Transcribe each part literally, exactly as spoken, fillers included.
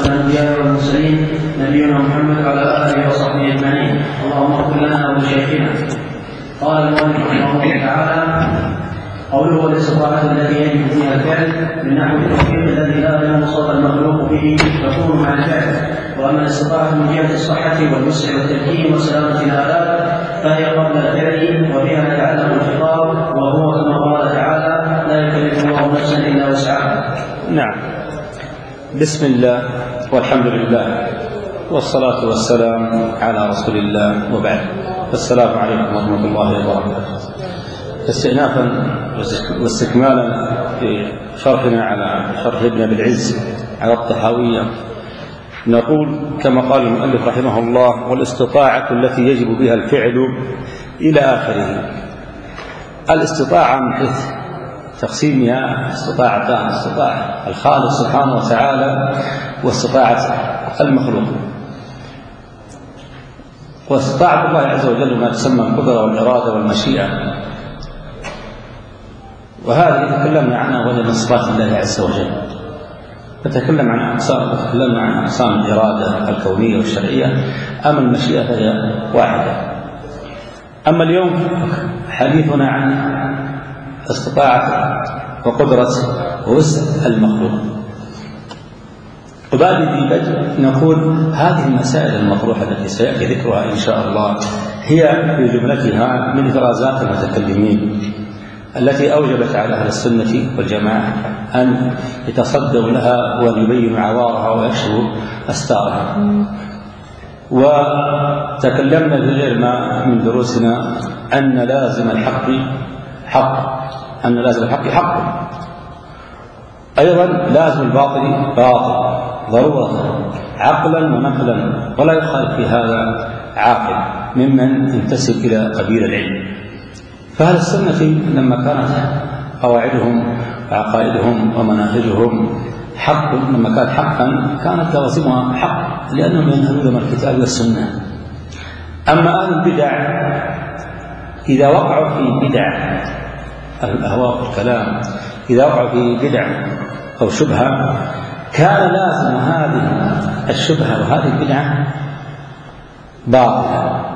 وأشرف الأنبياء والمرسلين نبينا محمد وعلى آله وصحبه أجمعين. اللهم اغفر لنا ولشيخنا. قال المؤلف رحمه الله تعالى: قوله والاستطاعة التي يجب فيها الفعل من نحو التوفيق الذي لا ينام صوت المخلوق به تكون مع الفعل. وأما الاستطاعة من جهة الصحة والوسع والتمكين وسلامة الآلات فهي قبل الفعل وبها يتعلق الخطاب، وهو كما قال تعالى: لا يكلف الله نفسا إلا وسعها. نعم. بسم الله والحمد لله والصلاة والسلام على رسول الله، وبعد. السلام عليكم ورحمة الله وبركاته. استئنافا واستكمالا في شرحنا على شرح ابن أبي العز على الطحاوية، نقول كما قال المؤلف رحمه الله: والاستطاعة التي يجب بها الفعل إلى آخره. الاستطاعة من حيث تقسيمها استطاعتان: استطاعة الخالق سبحانه وتعالى واستطاعة المخلوق. واستطاعة الله عز وجل ما تسمى القدرة والإرادة والمشيئة، وهذه تكلمنا عنها وهي من صفات الله عز وجل. نتكلم عن أقسام نتكلم عن أقسام الإرادة الكونية والشرعية، أما المشيئة فهي واحدة. أما اليوم حديثنا عن استطاعة وقدرة ووسع المخلوق. وبعد ذي بدء نقول هذه المسائل المطروحة التي سيأتي ذكرها إن شاء الله هي في جملتها من إفرازات المتكلمين التي أوجبت على أهل السنة والجماعة أن يتصدوا لها وأن يبينوا عوارها ويكشفوا أستارها. وتكلمنا في غير ما من دروسنا أن لازم الحق حق أن لازم الحق حق أيضا لازم الباطل باطل ضرورة عقلا ونقلا، ولا يخالف في هذا عاقل ممن ينتسب إلى قبيل العلم. فأهل السنة لما كانت قواعدهم وعقائدهم ومناهجهم حق، لما كانت حقا كانت لوازمها حق، لأنهم ينهلون من الكتاب والسنة. أما أهل البدع إذا وقعوا في بدع الأهواء والكلام، إذا وقعوا في بدع أو شبهة كان لازم هذه الشبهة وهذه البدعة باطلة،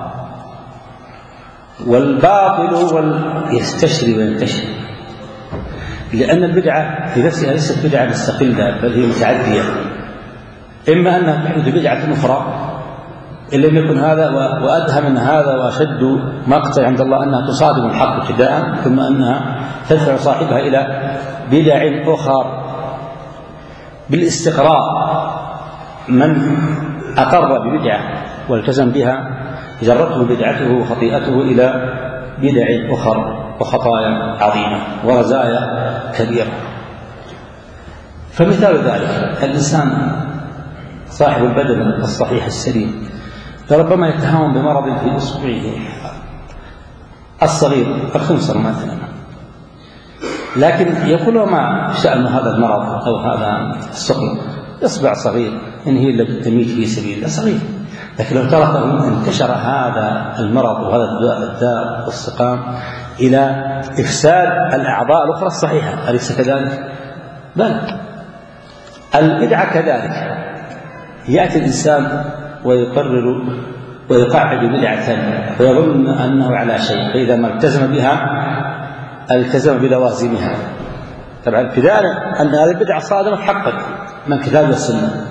والباطل يستشري وينتشر، لأن البدعة في نفسها ليست بدعة مستقلة بل هي متعدية. إما أنها تحدث بدعة أخرى إن لم يكن هذا وأدهى من هذا وأشد مقتا عند الله أنها تصادم الحق ابتداء، ثم أنها تدفع صاحبها إلى بدع أخرى بالاستقراء. من أقر ببدعة والتزم بها جرته بدعته وخطيئته إلى بدع أخرى وخطايا عظيمة ورزايا كبيرة. فمثال ذلك الإنسان صاحب البدن الصحيح السليم ربما يتهاون بمرض في إصبعه الصغير الخنصر مثلا، لكن يقول ما شأن هذا المرض أو هذا السقم، إصبع صغير إن هي اللي تميت في سبيل الله صغير، لكن لو تركه انتشر هذا المرض وهذا الداء والسقام إلى إفساد الأعضاء الأخرى الصحيحة، أليس كذلك؟ بل البدعة كذلك. يأتي الإنسان ويقرر ويقعد بدعة ويظن أنه على شيء، فإذا ما التزم بها التزم بلوازمها. طبعا ابتداء أن هذه البدعة صادمة حقا من كتاب والسنة،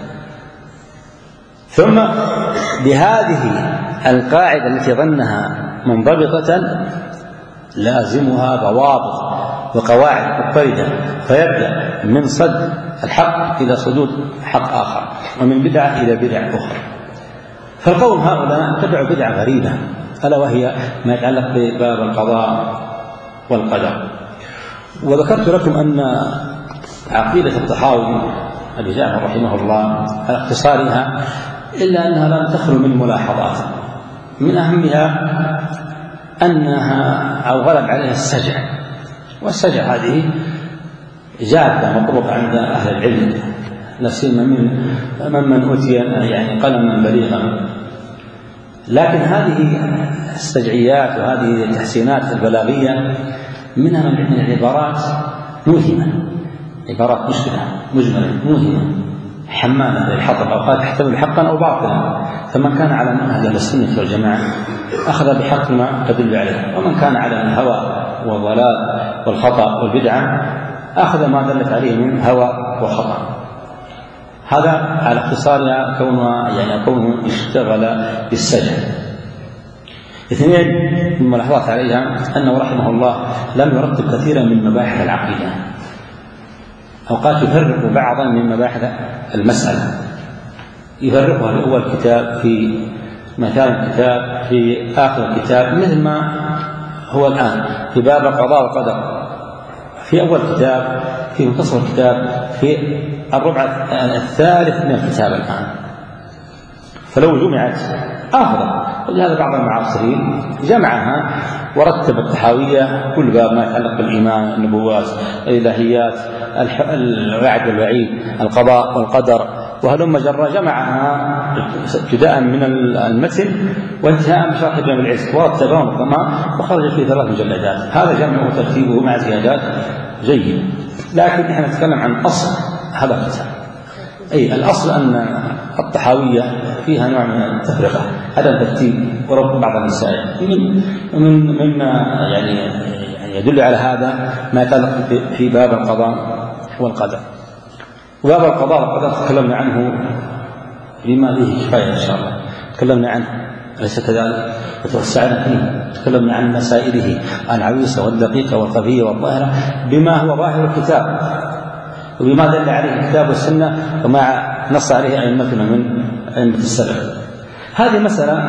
ثم بهذه القاعدة التي ظنها منضبطة لازمها ضوابط وقواعد مضطردة، فيبدأ من صد الحق إلى صدود حق آخر، ومن بدعة إلى بدعة أخرى. فالقوم هؤلاء اتبعوا بدعة غريبة، ألا وهي ما يتعلق بباب القضاء والقدر. وذكرت لكم أن عقيدة الطحاوي أبي جعفر رحمه الله على اختصارها إلا أنها لم تخلو من ملاحظات، من أهمها أنها أو غلب عليها السجع، والسجع هذه جادة مطلوبة عند أهل العلم، نسيما من ممن أوتي يعني قلما بليغا. لكن هذه السجعيات وهذه التحسينات البلاغية منها من العبارات موهمة، عبارات مشكلة مجملة موهمة، حمالا للحطب أو قال تحتمل حقا أو باطلا، فمن كان على منهج السنة والجماعة أخذ بحق ما تدل عليه، ومن كان على الهوى والضلال والخطأ والبدعة أخذ ما دلت عليه من هوى وخطأ. هذا على اختصارها كونه يعني كونه اشتغل بالسجن. اثنين من الملاحظات عليها أنه رحمه الله لم يرتب كثيرا من مباحث العقيدة، أوقات يفرق بعضا من مباحث المسألة، يفرقها في أول كتاب، في مثال كتاب، في آخر الكتاب، مثل ما هو الآن في باب القضاء والقدر في أول كتاب، في منتصف الكتاب، في الربع الثالث من الكتاب الآن. فلو جمعت أفضل. ولهذا بعض المعاصرين جمعها ورتب الطحاوية كل باب ما يتعلق بالإيمان، النبوات، الإلهيات، الوعد والوعيد، القضاء والقدر، وهلم جرى، جمعها ابتداء من المتن وانتهاء بشرح ابن العز ورتبهم كما وخرج فيه ثلاث مجلدات. هذا جمع وترتيبه مع زيادات جيد، لكن احنا نتكلم عن أصل هذا الكتاب. أي الأصل أن الطحاوية فيها نوع من التفرقة، عدم ترتيب وربط بعض المسائل. من مما يعني يدل على هذا ما يتعلق في باب القضاء والقدر. وباب القضاء والقدر تكلمنا عنه بما فيه كفاية إن شاء الله، تكلمنا عنه أليس كذلك؟ وتوسعنا فيه، تكلمنا عن مسائله العويصة والدقيقة والخفية والظاهرة بما هو ظاهر الكتاب وبما دل عليه الكتاب والسنة وما نص عليه أئمتنا من أئمة السلف. هذه مسألة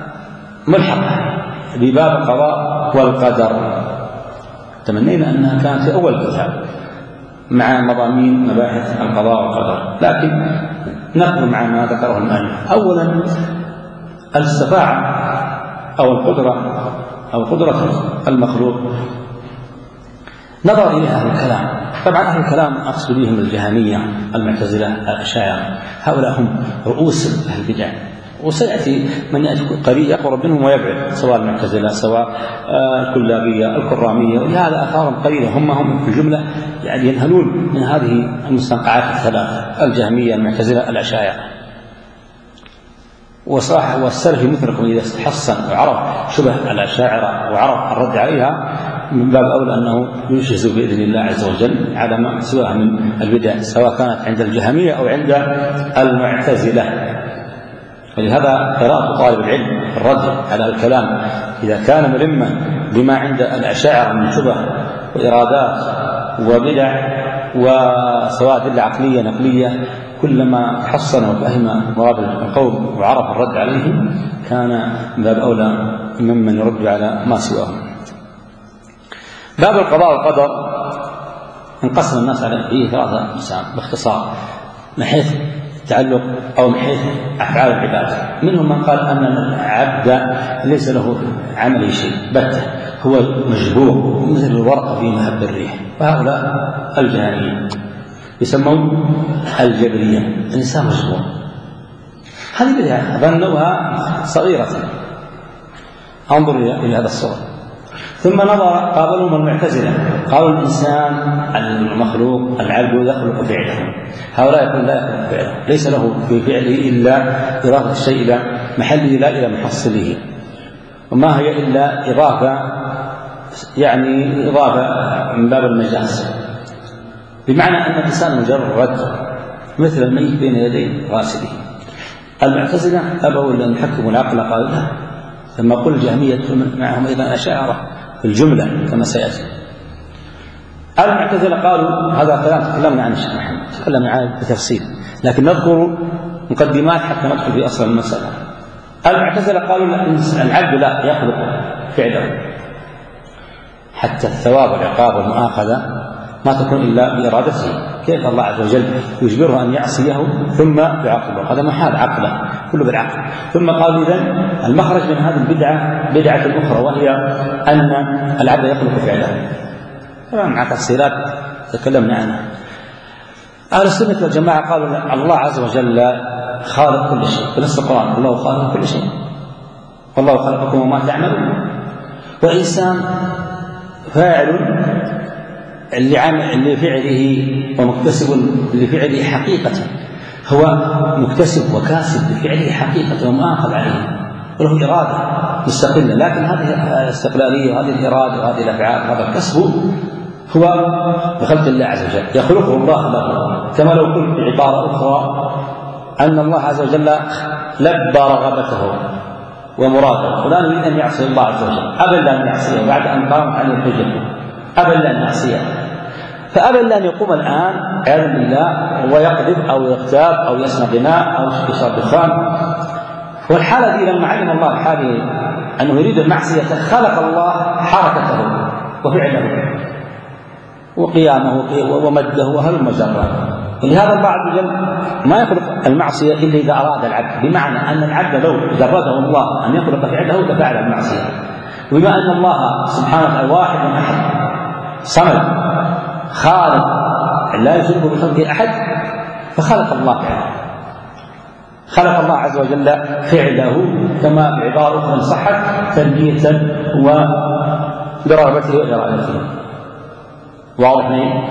ملحقة بباب القضاء والقدر، تمنينا أنها كانت في أول الكتاب مع مضامين مباحث القضاء والقدر، لكن نقل مع ما ذكره المؤلف. أولا الشفاعة أو القدرة أو قدرة المخلوق نظر إليها أهل الكلام. طبعا أهل الكلام أقصد بهم الجهمية، المعتزلة، الأشاعرة، هؤلاء هم رؤوس أهل البدع، وسيأتي من يأتي قريب يقرب منهم ويبعد، سواء المعتزلة سواء الكلابية الكرامية، ولهذا آثارهم قليلة، هم هم في الجملة يعني ينهلون من هذه المستنقعات الثلاثة: الجهمية، المعتزلة، الأشاعرة. وصاح والسلفي مثلكم إذا استحسن وعرف شبه الأشاعرة وعرف الرد عليها من باب أولى أنه ينشز بإذن الله عز وجل على ما سواها من البدع، سواء كانت عند الجهمية أو عند المعتزلة. ولهذا قراءة طالب العلم الرد على الكلام إذا كان ملما بما عند الأشاعرة من شبه وإرادات وبدع وسواء دلة عقلية نقلية، كلما حصن وفهم مراد القول وعرف الرد عليه كان من باب أولى ممن يرد على ما سواهم. باب القضاء والقدر انقسم الناس على فيه ثلاثة أقسام باختصار، من حيث التعلق أو من حيث أفعال العباد. منهم من قال أن العبد ليس له عمل شيء بتة، هو مجبور مثل الورقة في مهب الريح، وهؤلاء الجهمية يسمون الجبرية، الإنسان مجبور. هذه بدعة ظنوها صغيرة، انظر إلى هذا الصور. ثم نظر قابلهم المعتزلة، قالوا الإنسان المخلوق العبد يخلق فعله، هؤلاء يقول لا يخلق فعله، ليس له في فعله إلا إضافة الشيء إلى محله لا إلى محصله، وما هي إلا إضافة يعني إضافة من باب المجاز، بمعنى أن الإنسان مجرد مثل الميت بين يدي غاسله. المعتزلة أبوا أن يحكموا العقل، قالوا لا. لما قل الجهمية معهم أيضا أشاعرة في الجملة كما سيأتي. المعتزلة قالوا هذا كلام تكلمنا عنه الشيخ محمد، تكلمنا عنه بتفصيل، لكن نذكر مقدمات حتى ندخل في أصل المسألة. المعتزلة قالوا العبد لا يخلق فعله، حتى الثواب والعقاب والمؤاخذة ما تكون إلا بإرادته. كيف الله عز وجل يجبره أن يعصيه ثم يعاقبه؟ هذا محال عقلا، كله بالعقل. ثم قالوا إذن المخرج من هذه البدعة بدعة أخرى، وهي أن العبد يخلق فعله، طبعا مع تفصيلات تكلمنا عنها. أهل السنة والجماعة قالوا الله عز وجل خالق كل شيء، في نص القرآن الله خالق كل شيء، والله خلقكم وما تعملون. وإنسان فاعل لفعله ومكتسب لفعله حقيقة، هو مكتسب وكاسب بفعله حقيقة ومؤاخذ عليه وله إرادة مستقلة، لكن هذه الاستقلالية وهذه الإرادة وهذه الأفعال هذا الكسب هو بخلق الله عز وجل، يخلقه الله له. كما لو قلت بعبارة أخرى أن الله عز وجل لبى رغبته ومراده، فلان يريد أن يعصي الله عز وجل أبى أن يعصيه بعد أن قامت عليه الحجة، أبى أن يعصيه، فأبى أن يقوم الآن عياذا بالله ويقذف أو يغتاب أو يصنع غناء أو يشرب دخان. والحالة دي لما علم الله حاله أنه يريد المعصية خلق الله حركته وفعله وقيامه ومده وهل مجرى. ولهذا الله عز وجل ما يخلق المعصية إلا إذا أراد العبد، بمعنى أن العبد لو جرده الله أن يخلق فعله لفعل المعصية، وبما أن الله سبحانه وتعالى واحد من أحد صمد خالق لا يشرك بخلقه أحد فخلق الله فعله، خلق الله عز وجل فعله كما بعبارة أخرى صحت تربية وبرغبته وإرادته. واضح لي؟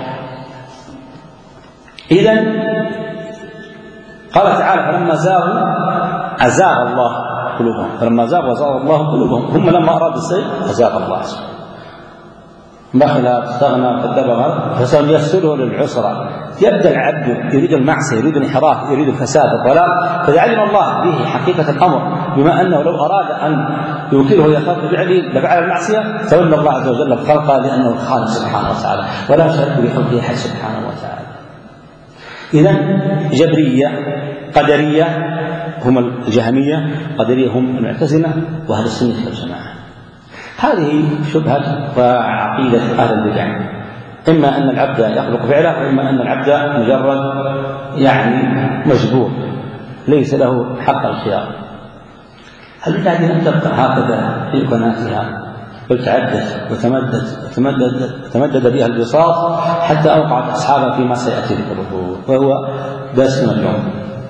إذن قال تعالى فلما زاغوا أزاغ الله قلوبهم، فلما زاغوا أزاغ الله قلوبهم، هم لما أرادوا الشيء أزاغ الله بخل استغنى وكذب فسنيسره للعسرى. يبدأ العبد يريد المعصية يريد الانحراف يريد الفساد الضلال، فإذا علم الله به حقيقة الأمر بما أنه لو أراد أن يوكله يخاف بفعله لفعل المعصية تولى الله عز وجل بخلقه لأنه الخالق سبحانه وتعالى ولا يشارك بخلقه أحد سبحانه وتعالى. إذن جبرية قدرية هم الجهمية، قدرية هم المعتزلة، وأهل السنة والجماعة. هذه شبهة وعقيدة أهل البدع، إما أن العبد يخلق فعله وإما أن العبد مجرد يعني مجبور ليس له حق الخيار. البدع هذه لم تبقى هكذا في قناتها بل تعدت وتمدد وتمدد وتمدد بها البساط حتى أوقعت أصحابها فيما سيأتي ذكره وهو درسنا اليوم.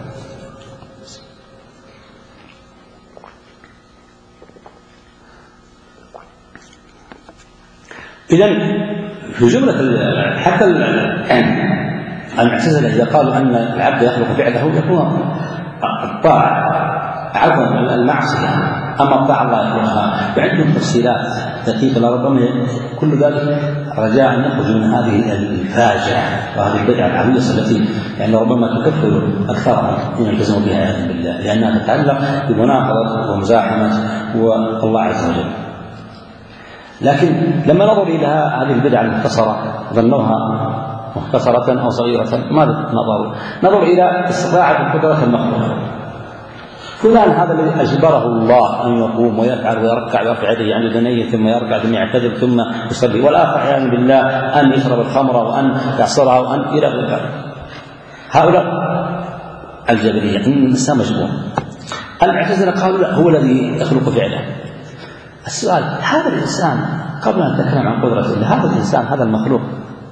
إذن في جملة حتى المعتزلة إذا قالوا أن العبد يخلق فعله يكون الطاعة عفوا المعصية، أما الطاعة الله يخلقها، وعندهم تفصيلات دقيقة لربما كل ذلك رجاء أن يخرج من هذه الفاجعة وهذه البدعة العويصة التي يعني ربما تكفر أكثرهم إن التزموا بها عياذا بالله، لأنها تتعلق بمناقضة ومزاحمة والله عز وجل. لكن لما نظروا إلى هذه البدعة المختصرة ظنوها مختصرة أو صغيرة، ماذا نظروا؟ نظروا إلى استطاعة القدرة المخلوقة. فلان هذا الذي أجبره الله أن يقوم ويفعل ويركع ويرفع يديه عند دنيه ثم يركع ثم يعتدل ثم يصلي، والآخر عياذا بالله أن يشرب الخمر وأن يعصرها وأن إلى غير ذلك. هؤلاء الجبرية إن الإنسان مجبور. المعتزلة قالوا لا، هو الذي يخلق فعله. السؤال هذا الإنسان قبل أن نتكلم عن قدرة الله، هذا الإنسان هذا المخلوق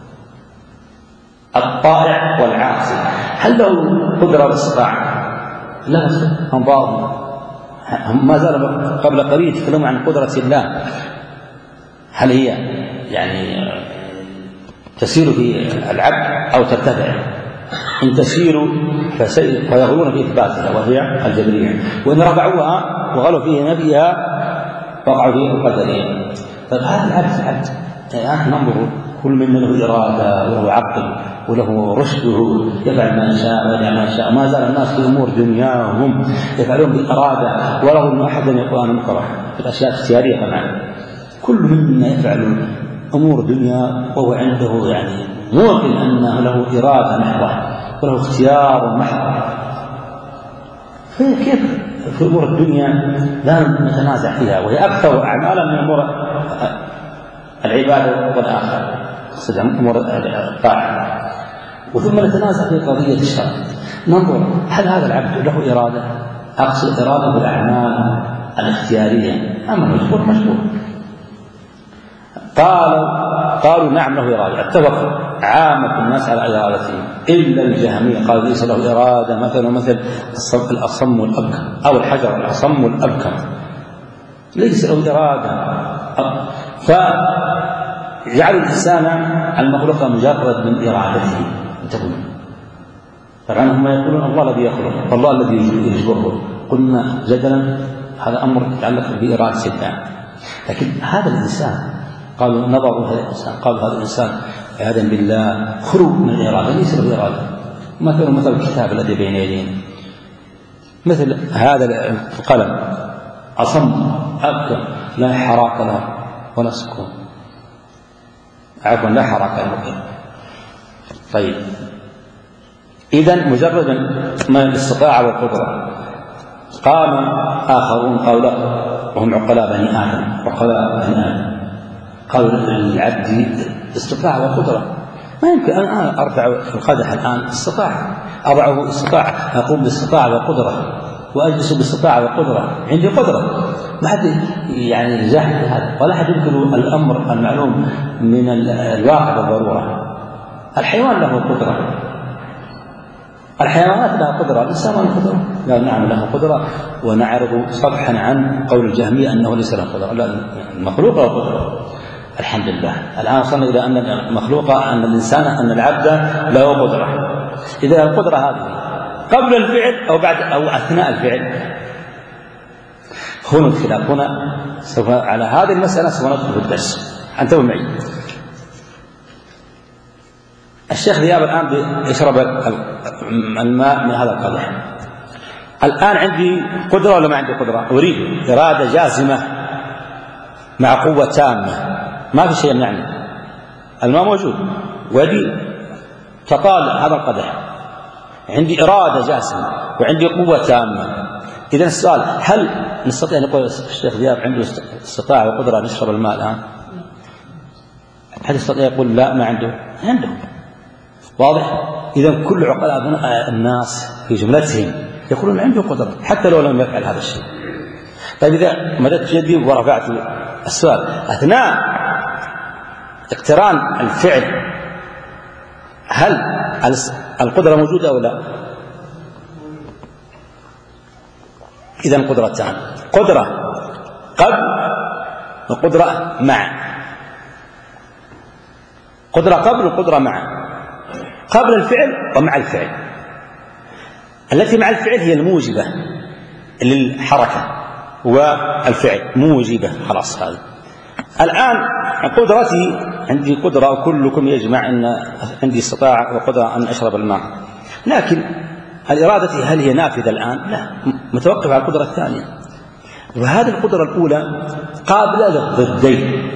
الطائع والعاصي هل له قدرة واستطاعة؟ لا، هم بعض هم ما زالوا قبل قليل يتكلموا عن قدرة الله، هل هي يعني تسير في العبد أو ترتفع؟ إن تسير فيغلون في إثباتها وهي الجبرية، وإن رفعوها وغلوا في نفيها وقعوا في القدرية. فهذا العبد العبد يعني ننظر كل منا له إرادة وله عقل وله رشده يفعل ما يشاء ويدع ما يشاء، ما زال الناس في أمور دنياهم يفعلون بالإرادة وله أن أحدا يقول أنا مكره في الأشياء الاختيارية طبعا. كل منا يفعل أمور دنيا وهو عنده يعني موقن أنه له إرادة محضة وله اختيار محض. فكيف في أمور الدنيا لا نتنازع فيها وهي أكثر أعمالا من أمور العبادة والآخرة قصد أمور الطاعة، وثم نتنازع في قضية الشرع. ننظر هل هذا العبد له إرادة؟ أقصد إرادة بالأعمال الاختيارية أما مجبور مجبور. قالوا قالوا نعم له إرادة، اتفق عامة الناس على إرادته إلا الجهمية قالوا ليس له إرادة، مثلا مثل الأصم والأبكم أو الحجر الأصم والأبكم ليس له إرادة. فجعلوا الإنسان المخلوق مجرد من إرادته. انتبهوا طبعا هم يقولون الله الذي يخلق والله الذي يجبره. قلنا جدلا هذا أمر يتعلق بإرادة الله، لكن هذا الإنسان قالوا نظروا هذا الإنسان قالوا هذا الإنسان عياذا بالله خروج من الإرادة ليس بالإرادة. مثل مثل الكتاب الذي بين يدينا، مثل هذا القلم أصم أبكى لا حراك له ولا سكون، عفوا لا حراك له. طيب إذن مجرد من الاستطاعة والقدرة. قام آخرون قالوا لا وهم عقلاء بني آدم عقلاء بني آدم قالوا للعبد استطاعة وقدرة، ما يمكن أن أرفع القدح الآن استطاعة أضعه استطاعة أقوم باستطاعة وقدرة وأجلس باستطاعة وقدرة عندي قدرة. ما حد يعني جاحد هذا ولا حد يمكن الأمر المعلوم من الواقع بالضرورة. الحيوان له قدرة، الحيوانات لها قدرة، الإنسان له قدرة. لا نعم له قدرة، ونعرض صفحا عن قول الجهمية أنه ليس له قدرة. لا المخلوق له قدرة الحمد لله. الآن وصلنا إلى أن المخلوق أن الإنسان أن العبد له قدرة. إذا القدرة هذه قبل الفعل أو بعد أو أثناء الفعل، هنا الخلاف. هنا سوف على هذه المسألة سوف ندخل في الدرس. انتبهوا معي. الشيخ ذياب الآن يشرب الماء من هذا القدح. الآن عندي قدرة ولا ما عندي قدرة؟ أريد إرادة جازمة مع قوة تامة، ما في شيء يمنعني، الماء موجود ودي تطالع هذا القدح، عندي إرادة جازمة وعندي قوة تامة. إذن السؤال هل نستطيع أن نقول الشيخ ذياب عنده استطاعة وقدرة نشرب الماء الآن؟ هل يستطيع يقول لا ما عنده؟ عنده. واضح؟ إذن كل عقلاء الناس في جملتهم يقولون عنده قدرة حتى لو لم يفعل هذا الشيء. طيب إذا مددت يدي ورفعت السؤال أثناء اقتران الفعل هل القدرة موجودة أو لا؟ إذن قدرتان، قدرة قبل وقدرة مع. قدرة قبل وقدرة مع. قبل الفعل ومع الفعل. التي مع الفعل هي الموجبة للحركة والفعل موجبة خلاص. هذا الآن قدرتي عندي قدرة وكلكم يجمع أن عندي استطاعة وقدرة أن أشرب الماء، لكن الإرادة هل هي نافذة الآن؟ لا، متوقف على القدرة الثانية. وهذه القدرة الأولى قابلة للضدين،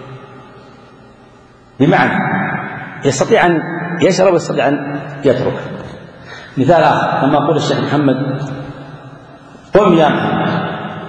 بمعنى يستطيع أن يشرب ويستطيع أن يترك. مثال آخر لما أقول الشيخ محمد قم يا محمد،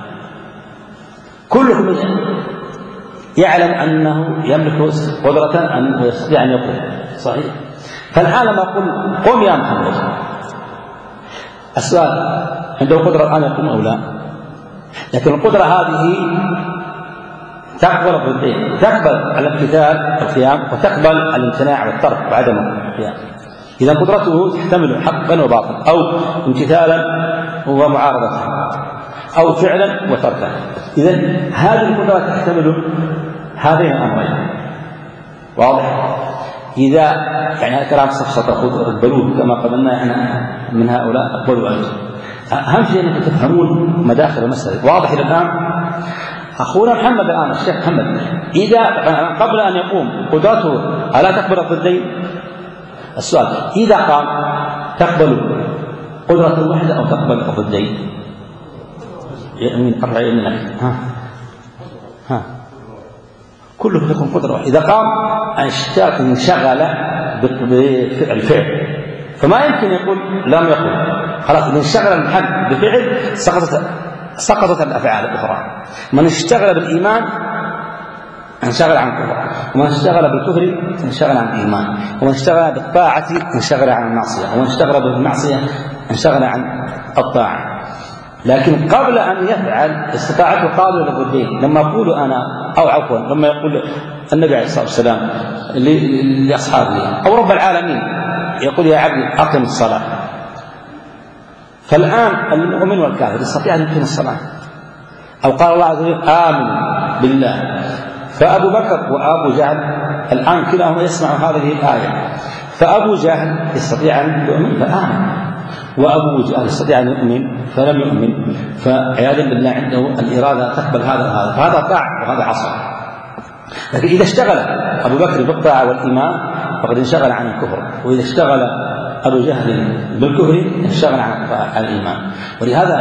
كلكم يعلم أنه يملك قدرة أن يستطيع أن يقوم، صحيح؟ فالآن لما أقول قم يا محمد، السؤال عنده قدرة أن يقوم أو لا؟ لكن القدرة هذه تقبل الضدين، تقبل الامتثال القيام وتقبل الامتناع والترك وعدم القيام. إذا قدرته تحتمل حقا وباطلا أو امتثالا ومعارضة أو فعلا وتركا. إذا هذه القدرة تحتمل هذين الأمرين. واضح؟ إذا يعني كلام صفصة البلوغ كما قلنا احنا من هؤلاء أقبلوا أنتم. أهم شيء أنكم تفهمون مداخل المسألة. واضح إلى الآن؟ أخونا محمد الآن الشيخ محمد إذا قبل أن يقوم قدرته ألا تقبل الضدين؟ السؤال إذا قام تقبل قدرة واحدة أو تقبل الضدين؟ يمين أربع يمين ها ها كله يكون قدرة واحدة. إذا قام انشغل بالفعل فما يمكن يقول لم يقل، خلاص إذا انشغل المحل بفعل سقطت سقطت الأفعال الأخرى. من اشتغل بالإيمان انشغل عن الكفر، ومن اشتغل بالكفر انشغل عن الإيمان، ومن اشتغل بالطاعة انشغل عن المعصية، ومن اشتغل بالمعصية انشغل عن الطاعة. لكن قبل أن يفعل استطاعته قابلة للضدين. لما أقول أنا أو عفوا لما يقول النبي عليه الصلاة والسلام لأصحابه أو رب العالمين يقول يا عبدي أقم الصلاة، فالآن المؤمن والكافر يستطيع أن يقيم الصلاة. أو قال الله عز وجل آمن بالله، فأبو بكر وأبو جهل الآن كلاهما يسمع هذه الآية، فأبو جهل يستطيع أن يؤمن فآمن، وأبو جهل يستطيع أن يؤمن فلم يؤمن، فعياذا بالله عنده الإرادة تقبل هذا وهذا، فهذا طاعة وهذا عصى. لكن إذا اشتغل أبو بكر بالطاعة والإيمان فقد انشغل عن الكفر، وإذا اشتغل أبو جهل بالكفر انشغل عن الإيمان. ولهذا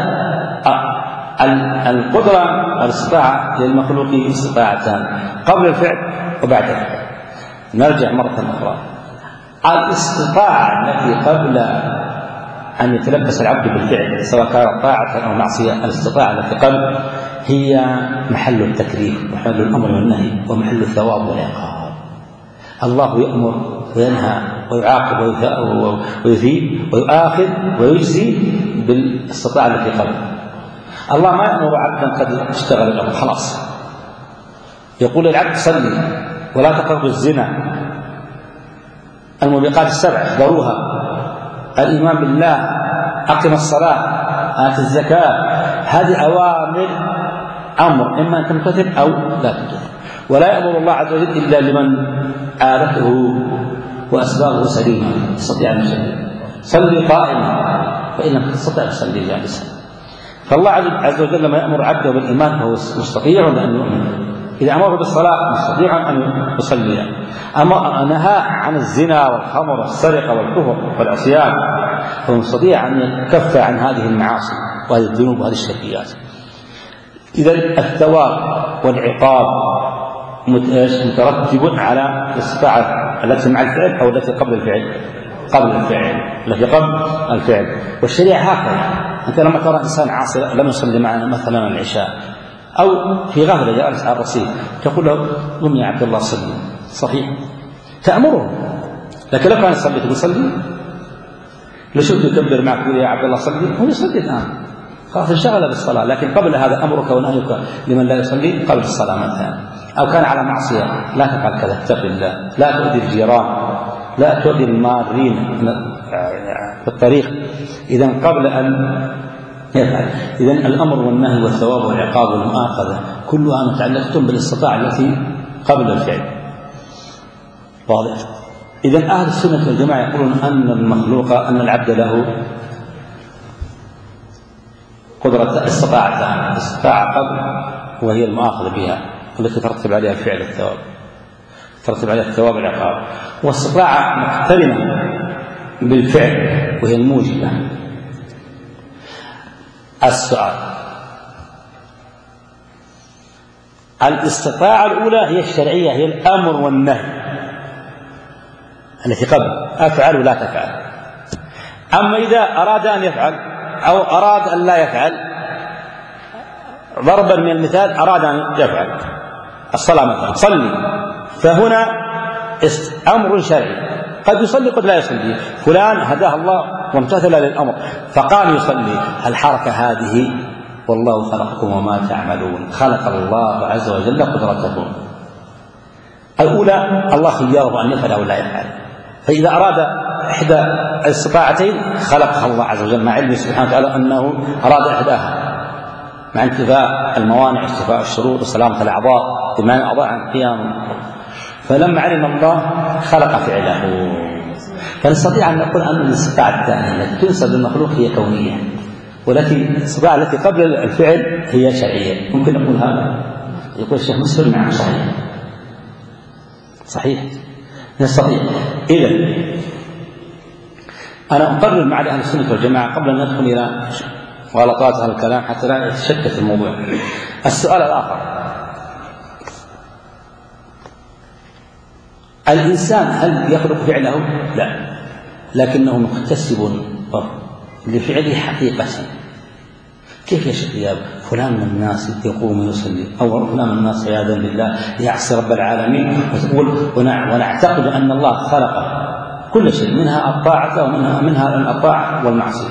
القدرة والاستطاعة للمخلوق استطاعتان، قبل الفعل وبعد الفعل. نرجع مرة أخرى، الاستطاعة التي قبل أن يتلبس العبد بالفعل سواء كانت طاعة أو معصية، الاستطاعة التي قبل هي محل التكليف ومحل الأمر والنهي ومحل الثواب والعقاب. الله يأمر وينهى ويعاقب ويثيب ويؤاخذ ويجزي بالاستطاعة التي قبل. الله ما يأمر عبدا قد اشتغل الأمر خلاص، يقول العبد صلي ولا تقربوا الزنا، الموبقات السبع احذروها، الإيمان بالله، أقم الصلاة، آت الزكاة. هذه أوامر أمر إما أن تمتثل أو لا تمتثل. ولا يأمر الله عز وجل إلا لمن آلته وأسبابه سليمة يستطيع أن يصلي. صلي قائما فإن لم تستطع تصلي جالسا. فالله عز وجل لما يأمر عبده بالإيمان فهو مستطيع أن يؤمن، إذا أمره بالصلاة مستطيع أن يصلي. أما نهى عن الزنا والخمر والسرقة والكفر والعصيان فهو مستطيع أن يكف عن هذه المعاصي وهذه الذنوب وهذه الشركيات. إذا الثواب والعقاب مترتب على الاستطاعة التي مع الفعل أو التي قبل الفعل قبل الفعل التي قبل الفعل. والشريعة هكذا، أنت لما ترى إنسان عاصي لم يصلي معنا مثلا العشاء أو في غفلة جالس على الرصيف تقول له قم يا عبد الله صلي، صحيح تأمره، لكن لو كان يصلي تقول صلي، لو شفت يكبر معك تقول يا عبد الله صلي، هو يصلي الآن خلاص انشغل بالصلاة. لكن قبل هذا أمرك ونهيك لمن لا يصلي قبل الصلاة مثلا، أو كان على معصية لا تفعل كذا، اتق الله، لا تؤذي الجيران، لا تؤذي المارين في الطريق. إذا قبل أن يفعل، إذا الأمر والنهي والثواب والعقاب والمؤاخذة كلها متعلقة بالاستطاعة التي قبل الفعل. واضح؟ إذا أهل السنة والجماعة يقولون أن المخلوق أن العبد له قدرة استطاعتان، استطاعة قبل وهي المؤاخذة بها التي ترتب عليها الفعل الثواب، ترتب عليها الثواب والعقاب، واستطاعة مقترنة بالفعل وهي الموجبة. السؤال: الاستطاعة الأولى هي الشرعية، هي الأمر والنهي التي قبل أفعل ولا تفعل. أما إذا أراد أن يفعل أو أراد أن لا يفعل، ضربا من المثال أراد أن يفعل الصلاة مثلا صلي، فهنا أمر شرعي، قد يصلي قد لا يصلي، فلان هداه الله وامتثل للأمر فقام يصلي. الحركة هذه والله خلقكم وما تعملون، خلق الله عز وجل قدرته الأولى، الله خيره أن يفعل أو لا يفعل، فإذا أراد إحدى الاستطاعتين خلقها الله عز وجل مع علمه سبحانه وتعالى أنه أراد إحداها، مع انتفاء الموانع استيفاء الشروط وسلامة الأعضاء بمعنى الأعضاء عن قيام. فلما علم الله خلق فعله، فنستطيع أن نقول أن الاستطاعة الثانية التي تنسب للمخلوق هي كونية، والتي الاستطاعة التي قبل الفعل هي شرعية. ممكن نقول هذا؟ يقول الشيخ مسلم نعم صحيح صحيح نستطيع. إذن أنا أقرر مع أهل السنة والجماعة قبل أن ندخل إلى غلطات هذا الكلام حتى لا يتشتت الموضوع. السؤال الآخر: الإنسان هل يخلق فعله؟ لا، لكنه مكتسب لفعله حقيقة. كيف يا شيخ فلان من الناس يقوم ويصلي، أو فلان من الناس عياذا بالله يعصي رب العالمين، وتقول ونعتقد أن الله خلق كل شيء منها الطاعة ومنها منها الطاعة والمعصية.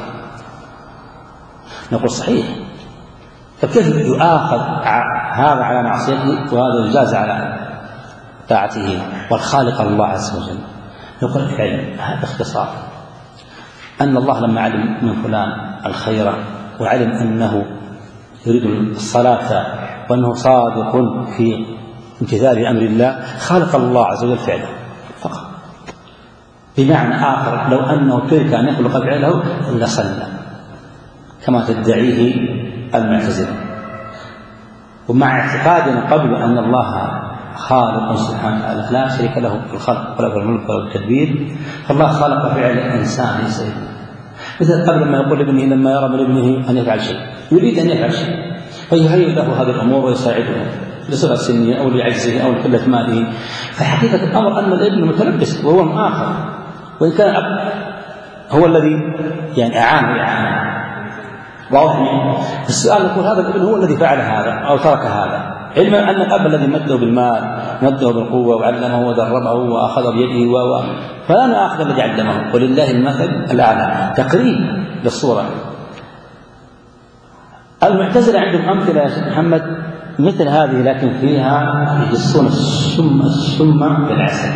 نقول صحيح، فكيف يؤاخذ هذا على معصيته وهذا يجاز على طاعته والخالق الله عز وجل؟ نقول العلم هذا اختصار، أن الله لما علم من فلان الخير وعلم أنه يريد الصلاة وأنه صادق في امتثال أمر الله خالق الله عز وجل فعله فقط. بمعنى آخر لو أنه ترك أن يخلق فعله لصلى كما تدعيه المعتزلة، ومع اعتقادنا قبل أن الله خالق سبحانه وتعالى لا شريك له في الخلق ولا في الملك ولا في التدبير، فالله خلق فعل الإنسان ليس ابنه. مثل قبل ما يقول لابنه لما يرى من ابنه أن يفعل شيء يريد أن يفعل شيء فيهيئ له هذه الأمور ويساعده لصغر سنه أو لعجزه أو لقلة ماله. فحقيقة الأمر أن الابن متلبس وهو مآخر، وإن كان الأب هو الذي يعني أعانه إعانة واضح. السؤال يقول هذا الابن هو الذي فعل هذا أو ترك هذا، علما أن الأب الذي مده بالمال مده بالقوة وعلمه ودربه وأخذ بيده و فلا نأخذ الذي علمه، ولله المثل الأعلى. تقريب للصورة. المعتزلة عندهم أمثلة يا شيخ محمد مثل هذه، لكن فيها يجصون السم السم بالعسل.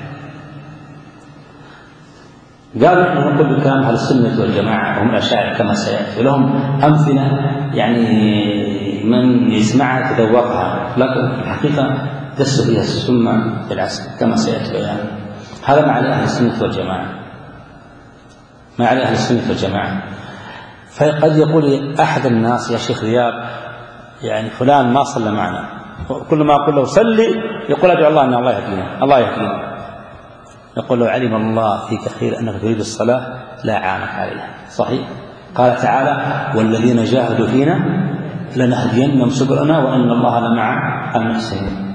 قالوا احنا نقول بكلام اهل السنه والجماعه وهم الاشاعره كما سياتي، لهم امثله يعني من يسمعها تذوقها، لكن في الحقيقه دس فيها السم بالعسل كما سياتي بيانه. هذا ما عليه اهل السنه والجماعه، ما عليه اهل السنه والجماعه. فقد يقول احد الناس يا شيخ غياب يعني فلان ما صلى معنا، كل ما اقول له صلي يقول ادعو الله ان الله يهدينا الله يهدينا. يقول لو علم الله فيك خير أنك تريد الصلاة لا عانك عليها. صحيح. قال تعالى والذين جاهدوا فينا لنهدينهم سبلنا وأن الله لمع المحسنين.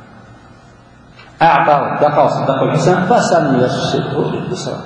أعطى واتقى وصدق الحسنى فأسأل يسره للبصرى.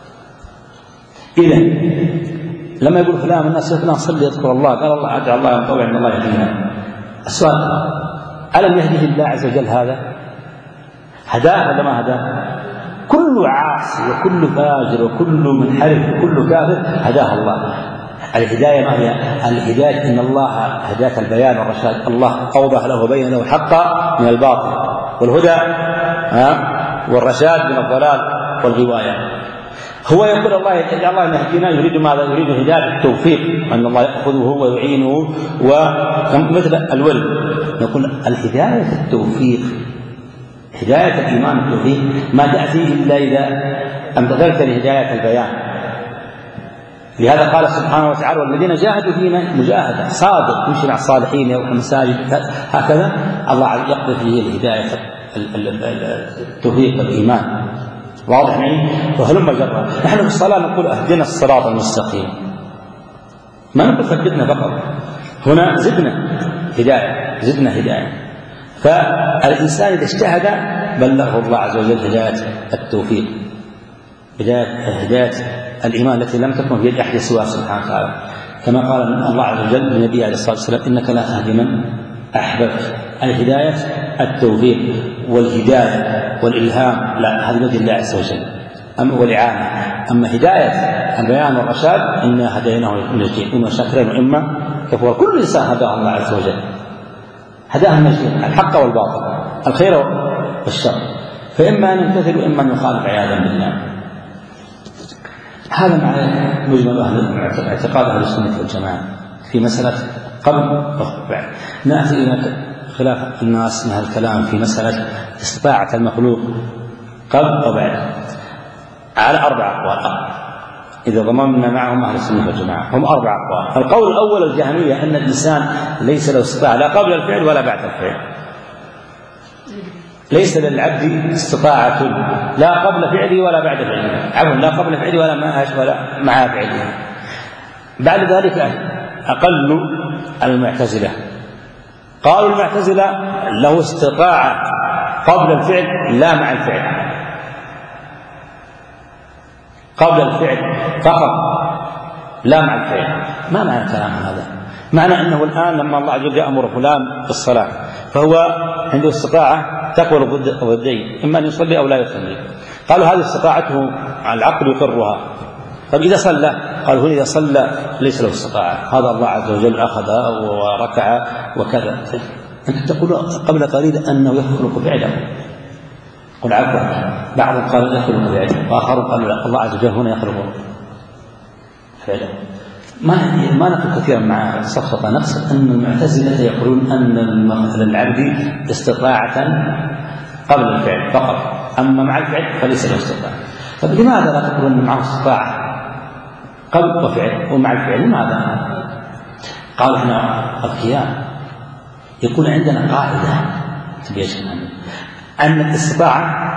إذن لما يقول فلان الناس فلان صلي يذكر الله، قال الله أدعى الله ينطوع أن الله يهدينا. السؤال ألم يهده الله عز وجل هذا؟ هداه ولا ما هداه؟ كل عاصي وكل فاجر وكل منحرف وكل كافر هداه الله. الهداية ما هي؟ الهداية إن الله هداك البيان والرشاد، الله أوضح له وبين له الحق من الباطل والهدى والرشاد من الضلال والغواية. هو يقول الله يدعي الله أن يهدينا، يريد ماذا؟ يريد هداية التوفيق، أن الله يأخذه ويعينه ومثل الولد. نقول الهداية التوفيق، هداية الإيمان التوفيق ما تأتي إلا إذا امتثلت لهداية البيان. لهذا قال سبحانه وتعالى والذين جاهدوا فينا مجاهدة صادق يمشي مع الصالحين يروح المساجد هكذا الله يقضي فيه الهداية التوفيق الإيمان. واضح معي؟ وهلم جرا. نحن في الصلاة نقول اهدنا الصراط المستقيم، ما نقول ثبتنا فقط، هنا زدنا هداية زدنا هداية. فالإنسان إذا اجتهد بلغه الله عز وجل هداية التوفيق، هداية هداية الإيمان التي لم تكن في يد أحد سواه سبحانه وتعالى، كما قال الله عز وجل للنبي عليه الصلاة والسلام إنك لا تهدي من أحببت. أي هداية التوفيق والهداية والإلهام لا، هذه بيد الله عز وجل أما والإعانة. أما هداية البيان والرشاد إنا هديناه النجدين إما شاكرا وإما كفورا. كل إنسان هداه الله عز وجل، هداه النجدين الحق والباطل الخير والشر، فإما أن يمتثل وإما أن يخالف عياذا بالله. هذا معنى مجمل أهل اعتقاد أهل السنة والجماعة في مسألة قبل وبعد. نأتي إلى خلاف الناس من الكلام في مسألة استطاعة المخلوق قبل وبعد على أربع أقوال إذا ضممنا معهم أهل السنة والجماعة. هم أربع أقوال. القول الأول الجهمية أن الإنسان ليس له استطاعة لا قبل الفعل ولا بعد الفعل، ليس للعبد استطاعة لا قبل فعله ولا بعد فعله، عفوا لا قبل فعله ولا ولا مع فعله. بعد ذلك أقل المعتزلة قالوا المعتزلة له استطاعة قبل الفعل لا مع الفعل، قبل الفعل فقط لا مع الفعل. ما معنى الكلام هذا؟ معنى أنه الآن لما الله عز وجل يأمر فلان بالصلاة فهو عنده استطاعة تقبل ضدين، إما أن يصلي أو لا يصلي. قالوا هذه استطاعته العقل يقرها. طيب إذا صلى قالوا هنا إذا صلى ليس له استطاعة، هذا الله عز وجل أخذ وركع وكذا. أنت تقول قبل قليل أنه يخلق فعله، قل عفوا بعضهم قال يخلق فعله وآخرون قالوا لا الله عز وجل هنا يخلق فعله. ما ما نقول كثيرا مع صفصفة نقصد أن المعتزلة يقولون أن للعبد استطاعة قبل الفعل فقط، أما مع الفعل فليس له استطاعة. طيب لماذا لا تقول أن معه استطاعة قبل وفعل ومع الفعل؟ لماذا؟ قالوا احنا أذكياء. يكون عندنا قاعدة تبيشنا أن الاستطاعة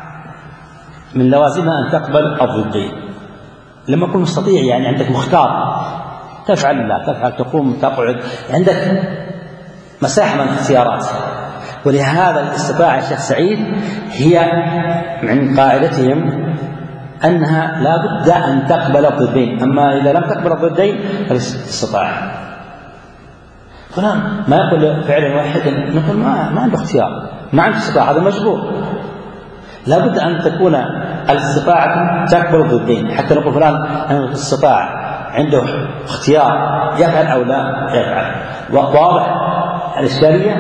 من لوازمها أن تقبل الضدين. لما تكون مستطيع يعني عندك مختار، تفعل لا تفعل، تقوم تقعد، عندك مساحة من الاختيارات. ولهذا الاستطاعة يا شيخ سعيد هي من قاعدتهم أنها لا بد أن تقبل الضدين، أما إذا لم تقبل الضدين فليست استطاعة. فلان ما يقول فعلا واحدا نقول ما, ما عنده اختيار، ما عنده استطاعة، هذا مجبور. لا بد أن تكون الاستطاعة تقبل الضدين، حتى نقول فلان الاستطاعة عنده اختيار يفعل أو لا يفعل. واضح الإشكالية؟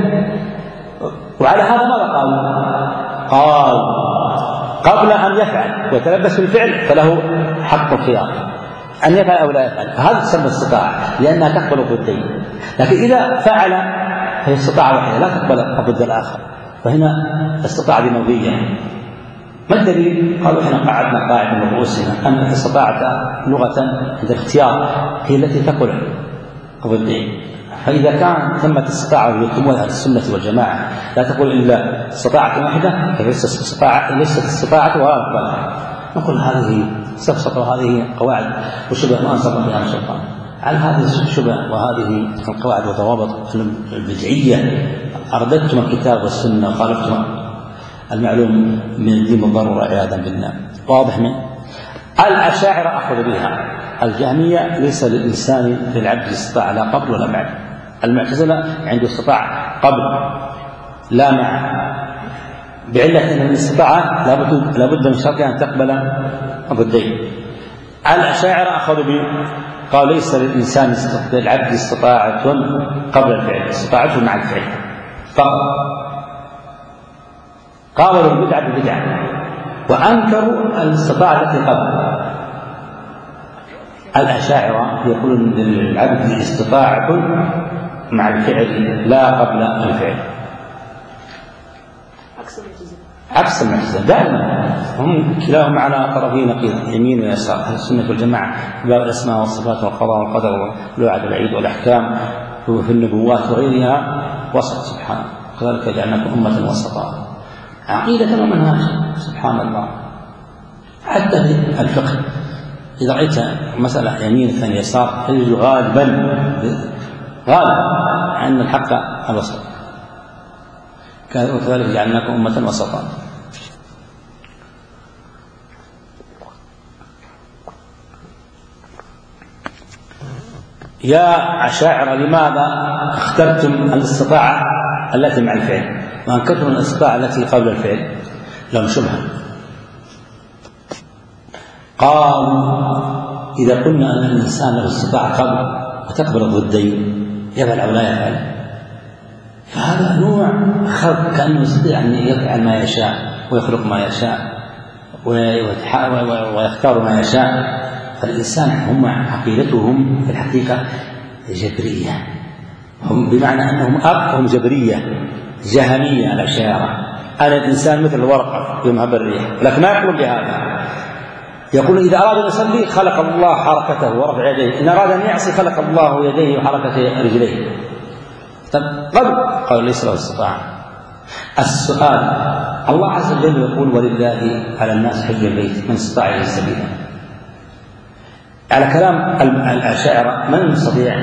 وعلى هذا ماذا قال؟ قال قبل أن يفعل ويتلبس بالفعل فله حق الخيار أن يفعل أو لا يفعل، فهذا تسمى استطاعة لأنها تقبل الضدين. لكن إذا فعل فهي استطاعة واحدة لا تقبل الضد الآخر، فهنا استطاعة بموضية. ما الدليل؟ قالوا احنا قعدنا قاعدة من رؤوسنا أن الاستطاعة لغة عند الاختيار هي التي تقبل الضدين. فإذا كان ثمة استطاعة يقومون أهل السنة والجماعة لا تقول إلا استطاعة واحدة فليست استطاعة ليست استطاعة ولا تقبلها. نقول هذه سفسطة وهذه قواعد وشبه ما أنصر بها الشيطان. على هذه الشبه وهذه القواعد والضوابط البدعية أرددتم الكتاب والسنة وخالفتم المعلوم من الدين بالضرورة عياذا بالله. واضح؟ من الأشاعرة أخذ بها. الجهمية ليس للإنسان للعبد استطاع لا قبل ولا بعد. المعتزلة عنده استطاع قبل لا مع، بعلة أن الاستطاعة لابد لابد من شرطها أن تقبل الضدين. الأشاعرة أخذوا به قال ليس للإنسان للعبد استطاعة قبل الفعل، استطاعته مع الفعل فقط. قابلوا البدعة بالبدعة وأنكروا الاستطاعة التي قبل. الأشاعرة يقولون للعبد استطاعة مع الفعل لا قبل الفعل، عكس المعتزلة. دائما هم كلاهما على طرفين نقيض، يمين ويسار. أهل السنة والجماعة باب الأسماء والصفات والقضاء والقدر والوعد والوعيد والأحكام وفي النبوات وغيرها وسط سبحانه. كذلك جعلناكم أمة وسطا، عقيدة ومنهاج سبحان الله. حتى في الفقه إذا رأيت مسألة يمين الثاني يسار تجد غالبا غالبا أن الحق الوسط. وكذلك جعلناكم أمة وسطا. يا أشاعرة لماذا اخترتم الاستطاعة التي مع الفعل وأنكرتم الاستطاعة التي قبل الفعل؟ لهم شبهة. قالوا إذا قلنا أن الإنسان له استطاعة قبل وتقبل الضدين يفعل أو لا يفعل، فهذا نوع خلق كأنه يستطيع أن يفعل ما يشاء ويخلق ما يشاء ويختار ما يشاء. فالإنسان هم عقيدتهم في الحقيقة جبرية، هم بمعنى أنهم أبقهم جبرية جهمية الأشاعرة. أنا الإنسان مثل الورقة يمهب الريح، لكن ما يقولون بهذا. يقول إذا أراد أن يصلي خلق الله حركته ورفع يديه، إن أراد أن يعصي خلق الله يديه وحركة رجليه. طب قبل قالوا ليس له استطاعة. السؤال الله عز وجل يقول ولله على الناس حج البيت من استطاع إليه سبيلا. على كلام الأشاعرة من المستطيع؟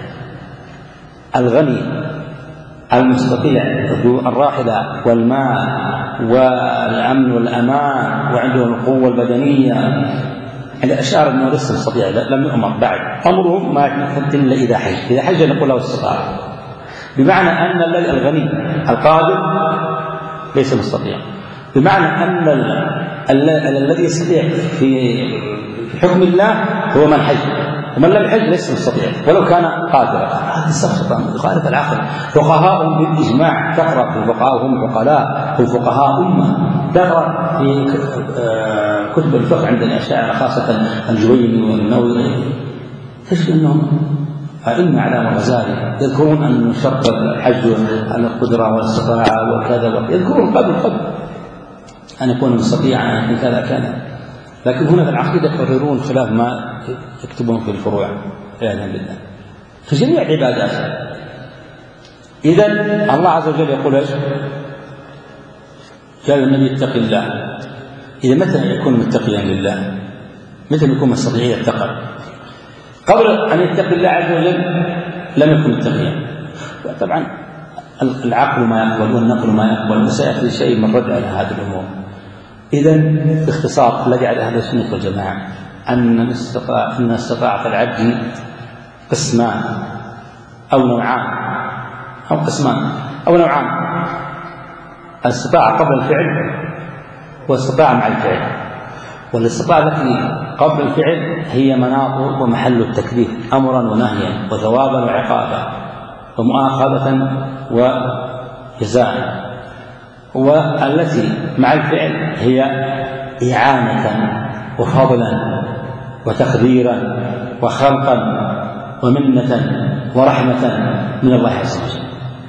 الغني المستطيع ذو الراحلة والمال والأمن والأمان وعنده القوة البدنية. الأشاعرة أنه ليس مستطيع، لم يؤمر بعد، أمرهم ما يتمثل إلا إذا حج. إذا حج نقول له استطاع، بمعنى أن الغني القادر ليس مستطيع، بمعنى أن الذي يستطيع في حكم الله هو من حج، ومن لم يحج ليس مستطيع ولو كان قادرا. هذه سفسطة يخالف العقل. فقهاء بالإجماع تقرأ في فقهاء هم عقلاء، هم فقهاء أمة. تقرأ في كتب الفقه عند الأشاعرة خاصة الجويني والنووي تجد أنهم أئمة على الغزالي يذكرون أن شرط الحج على القدرة والاستطاعة وكذا، يذكرون قبل قبل أن يكون مستطيعا أن كذا كذا. لكن هنا في العقيدة يقررون خلاف ما يكتبون في الفروع عياذا بالله في جميع العبادات. إذن الله عز وجل يقول ايش؟ قال النبي اتق الله. إذا متى يكون متقيا لله؟ متى يكون مستطيع يتقى؟ قبل أن يتقي الله عز وجل لم يكن متقيا. طبعا العقل ما يقبل والنقل ما يقبل، وسيأتي شيء من رد على هذه الأمور. إذن باختصار الذي على أهل السنة والجماعة أن استطاع أن استطاعة العبد قسمان أو نوعان أو قسمان أو نوعان: الاستطاعة قبل الفعل والاستطاعة مع الفعل. والاستطاعة التي قبل الفعل هي مناط ومحل التكليف، أمرا ونهيا وثوابا وعقابا ومؤاخذة وجزاء. والتي مع الفعل هي إعانة وفضلا وتقديرا وخلقا ومنة ورحمة من الله عز وجل.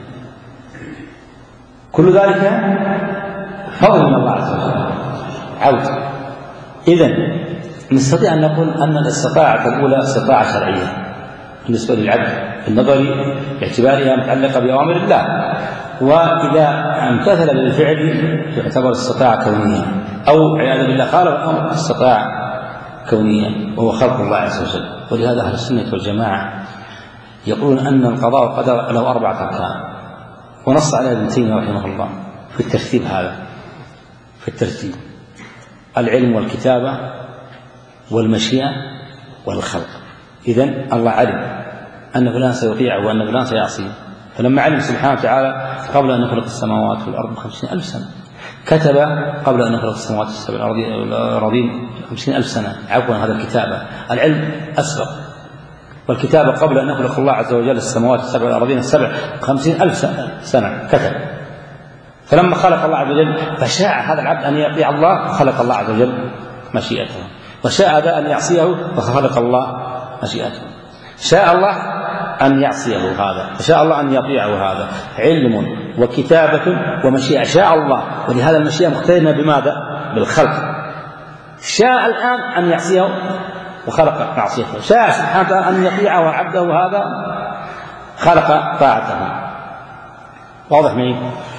كل ذلك فضل من الله عز وجل عود. إذن نستطيع أن نقول أن الاستطاعة الأولى استطاعة شرعية بالنسبة للعبد في النظر باعتبارها متعلقة بأوامر الله، وإذا امتثل بالفعل تعتبر استطاعة كونية، أو عياذا بالله خالف الأمر استطاعة كونية وهو خلق الله عز وجل. ولهذا أهل السنة والجماعة يقولون أن القضاء والقدر له أربعة أركان، ونص عليها ابن تيمية رحمه الله في الترتيب هذا في الترتيب: العلم والكتابة والمشيئة والخلق. إذن الله علم أن فلان سيطيعه وأن فلان سيعصيه، فلما علم سبحانه وتعالى قبل أن يخلق السماوات والأرض بخمسين ألف سنة، كتب قبل أن يخلق السماوات والأرضين بخمسين ألف سنة. عفوا هذا الكتابة، العلم أسبق، والكتابة قبل أن يخلق الله عز وجل السماوات السبع والأرضين السبع بخمسين ألف سنة كتب. فلما خلق الله عز وجل فشاء هذا العبد أن يطيع الله فخلق الله عز وجل مشيئته، وشاء هذا أن يعصيه فخلق الله مشيئته. شاء الله أن يعصيه هذا، وشاء الله أن يطيعه هذا. علم وكتابة ومشيئة، شاء الله، ولهذا المشيئة مقترنة بماذا؟ بالخلق. شاء الآن أن يعصيه وخلق معصيته، شاء سبحانه وتعالى أن يطيعه عبده هذا خلق طاعته. واضح معي؟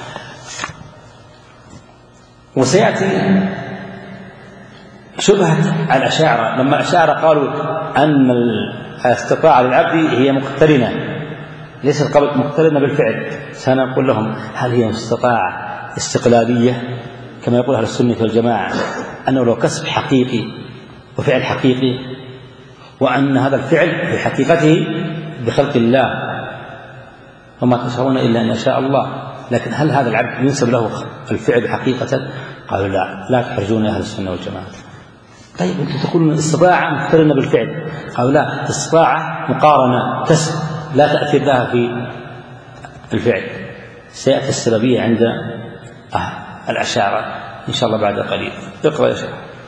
وسيأتي شبهة الأشاعرة لما الأشاعرة قالوا أن الاستطاعة للعبد هي مقترنة ليست مقترنة بالفعل. سنقول لهم: هل هي استطاعة استقلالية كما يقول أهل السنة والجماعة أنه لو كسب حقيقي وفعل حقيقي، وأن هذا الفعل في حقيقته بخلق الله وما تشاءون إلا أن يشاء الله، لكن هل هذا العبد ينسب له الفعل حقيقة؟ قالوا: لا، لا تحرجون أهل السنة والجماعة. طيب أنتم تقولون استطاعة مقترنة بالفعل. قالوا: لا، استطاعة مقارنة كسب لا تأثير لها في الفعل. سيأتي السببية عند الأشاعرة إن شاء الله بعد قليل. اقرأ يا شيخ.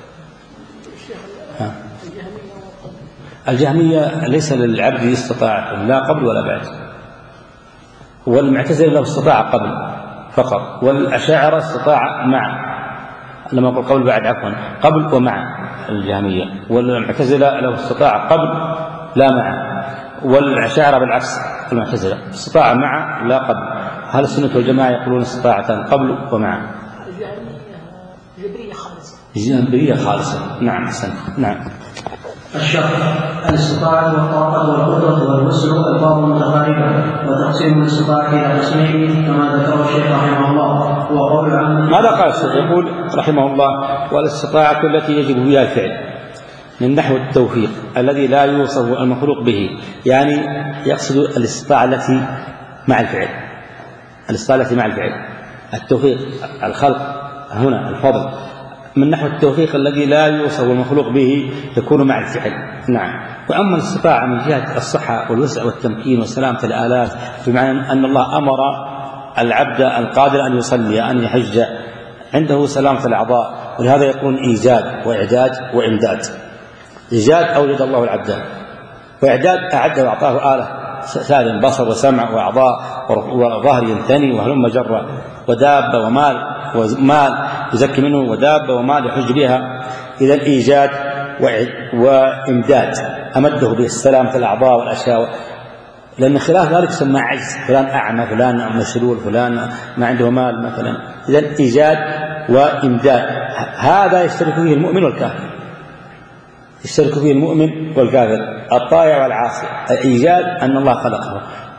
الجهمية ليس للعبد استطاعة لا قبل ولا بعد، والمعتزلة له استطاعة قبل فقط، والأشاعرة استطاعة مع، لما أقول قبل بعد عفوا قبل ومع الجهمية، والمعتزلة له استطاعة قبل لا مع، والأشاعرة بالعكس المعتزلة استطاعة مع لا قبل. هل السنة والجماعة يقولون استطاعة قبل ومع؟ جبرية خالصة. جبرية خالصة. نعم سنة. نعم. الشرط: الاستطاعة والطاقة والقدرة والوسع ألفاظ متقاربة، وتقسيم الاستطاعة إلى قسمين كما ذكره الشيخ رحمه الله. هو قول عن ماذا قال الشيخ؟ يقول رحمه الله: والاستطاعة التي يجب بها الفعل من نحو التوفيق الذي لا يوصف المخلوق به، يعني يقصد الاستطاعة التي مع الفعل، الاستطاعة التي مع الفعل، التوفيق الخلق هنا الفضل، من نحو التوفيق الذي لا يوصف المخلوق به يكون مع الفعل. نعم. وأما الاستطاعة من جهة الصحة والوسع والتمكين وسلامة الآلات، بمعنى أن الله أمر العبد القادر أن يصلي أن يحج عنده سلامة الأعضاء، ولهذا يكون إيجاد وإعداد وإمداد. إيجاد أوجد الله العبد، وإعداد أعده وأعطاه آلة سالم، بصر وسمع وأعضاء وظهر ينثني وهلم جرة، ودابة ومال ومال يزكي منه، ودابة ومال يحج بها إذا إيجاد وإمداد أمده بالسلامة الأعضاء والأشياء، لأن خلاف ذلك يسمى عجز، فلان أعمى، فلان مشلول، فلان ما عنده مال مثلا. إذا إيجاد وإمداد هذا يشترك فيه المؤمن والكافر، يشترك فيه المؤمن والكافر، الطائع والعاصي. إيجاد أن الله خلقه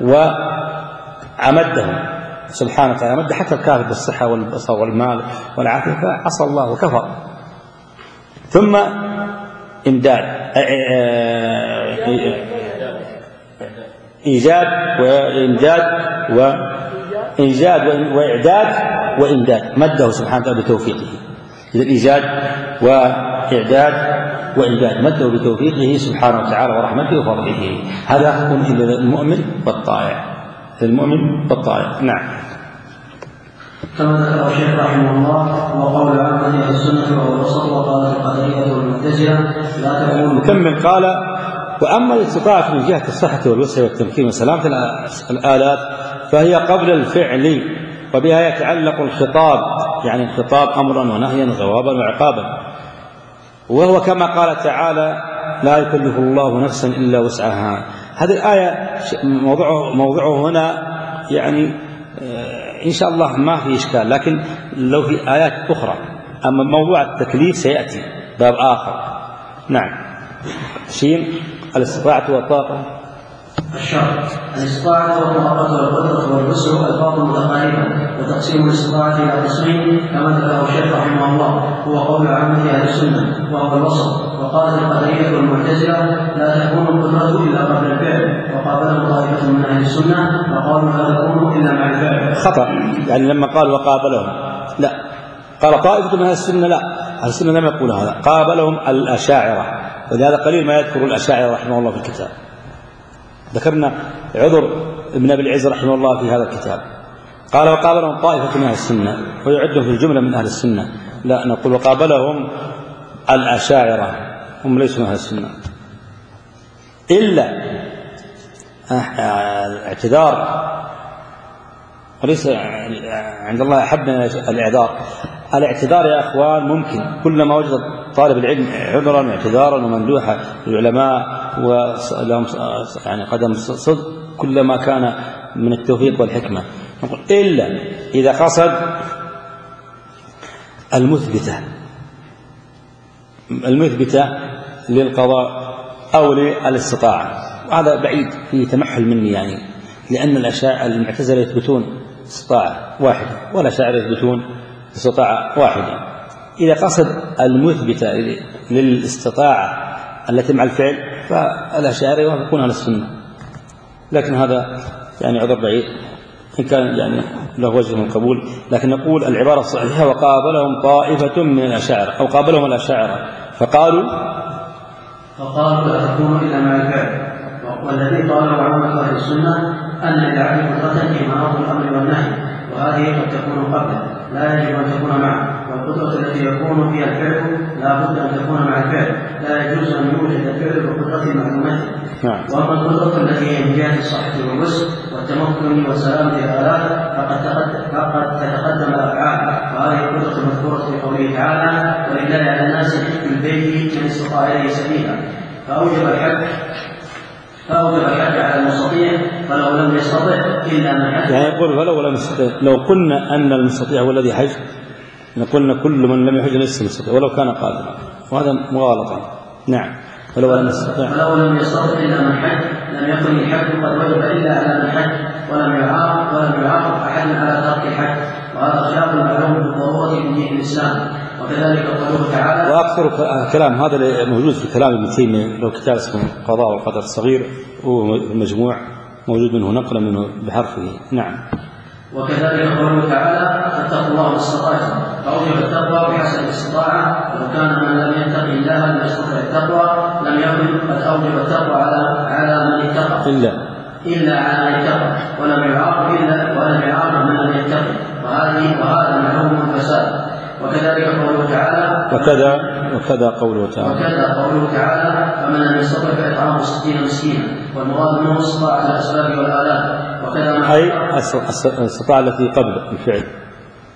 وأمده سبحانه وتعالى، أمد حتى الكافر بالصحة والبصر والمال والعافية فعصى الله وكفر. ثم إمداد إيجاد وإمداد وإيجاد وإعداد وإمداد مده سبحانه وتعالى بتوفيقه. إذا إيجاد وإعداد وإمداد مده بتوفيقه سبحانه وتعالى ورحمته وفضله. هذا يكون للمؤمن والطائع، للمؤمن والطائع. نعم. كما ذكر الشيخ رحمه الله وقول عامة أهل السنة وهو الوسط، وقالت القدرية والمعتزلة لا تكون. نكمل. قال: وأما الاستطاعة من جهة الصحة والوسع والتمكين وسلامة الآلات فهي قبل الفعل، وبها يتعلق الخطاب، يعني الخطاب أمرا ونهيا وثوابا وعقابا، وهو كما قال تعالى: لا يكلف الله نفسا إلا وسعها. هذه الآية موضوعه, موضوعه هنا يعني إن شاء الله ما في إشكال، لكن لو في آيات أخرى. أما موضوع التكليف سيأتي باب آخر. نعم. شين الاستطاعة والطاقة. الشرط: الاستطاعة والطاقة والقدرة والوسع الفاظ متقاربة، وتقسيم الاستطاعة إلى قسمين كما ذكره الشيخ رحمه الله هو قول عامة أهل السنة وهو الوسط. وقالت القدرية والمعتزلة لا تكون القدرة إلا قبل الفعل، وقابلهم طائفة من أهل السنة وقالوا لا تكون إلا مع الفعل. خطأ، يعني لما قال وقابلهم لا، قال طائفة من أهل السنة لا، أهل السنة لم يقول هذا، قابلهم الأشاعرة، ولهذا قليل ما يذكر الأشاعرة رحمه الله في الكتاب. ذكرنا عذر ابن أبي العز رحمه الله في هذا الكتاب، قال وقابلهم طائفة من أهل السنة، ويعدهم في الجملة من أهل السنة. لا، نقول وقابلهم الأشاعرة، هم ليسوا من أهل السنة، إلا الاعتذار، وليس عند الله أحبنا الإعذار. الاعتذار يا أخوان ممكن كلما وجد طالب العلم عذرا واعتذارا وممدوحا للعلماء ولهم يعني قدم صدق كلما كان من التوفيق والحكمة، إلا إذا قصد المثبتة المثبتة للقضاء أو للاستطاعة، وهذا بعيد فيه تمحل مني، يعني لأن الأشاعرة المعتزلة يثبتون استطاعة واحدة والأشاعرة يثبتون استطاعة واحدة. إذا قصد المثبتة للاستطاعة التي مع الفعل فالأشاعرة يوافقون على السنة، لكن هذا يعني عذر بعيد إن كان يعني له وجه من القبول. لكن نقول العبارة الصحيحة وقابلهم طائفة من الأشاعرة، أو قابلهم الأشاعرة فقالوا فقالوا لا تكون إلا مع الفعل. والذي قاله عامة أهل السنة أن للعبد قدرة في مناط الأمر والنهي، وهذه قد تكون قبله لا يجب أن تكون معه، والقدرة التي يكون فيها الفعل لا بد أن تكون مع الفعل، لا يجوز أن يوجد الفعل بقدرة معلومته. وأما القدرة التي هي من جهة الصحة والوسع والتمكن وسلامة الآلات فقد تتقدم الأفعال، وهذه القدرة المذكورة في قوله تعالى ولله على الناس حج البيت من استطاع إليه سبيلا، فأوجب الحج فأوجب الحج على المستطيع فلو لم يستطع إلا من حج. يعني يقول فلو لم يستطع، لو قلنا أن المستطيع هو الذي حج نقولنا كل من لم يحج ليس مستطيع ولو كان قادرا، وهذا مغالطة. نعم. فلو لم يستطع فلو لم يستطع إلا من حج لم يكن الحج قد وجب إلا على من حج، ولم يعاقب ولم يعاقب أحد على ترك الحج، وهذا خلاف معلوم بالضرورة في دين الإسلام. وكذلك قوله تعالى. وأكثر كلام هذا موجود في كلام ابن تيمية، لو كتاب اسمه القضاء والقدر الصغير ومجموع موجود منه نقل منه بحرفه. نعم. وكذلك قوله تعالى فاتقوا الله ما استطعتم، فأوجب التقوى بحسب الاستطاعة، ولو كان من لم يتق الله لم يستطع التقوى لم يكن قد أوجب التقوى على على من اتقى إلا إلا على من اتقى، ولم يعاقب إلا ولم يعاقب من لم يتقي، وهذه وهذا معلوم الفساد. وكذلك قوله تعالى وكذا وكذا قوله تعالى وكذا قوله تعالى فمن لم يستطع فإطعام ستين مسكينا، والمراد منه استطاعة الأسباب والآلات. وكذا أي الاستطاعة التي قبل الفعل،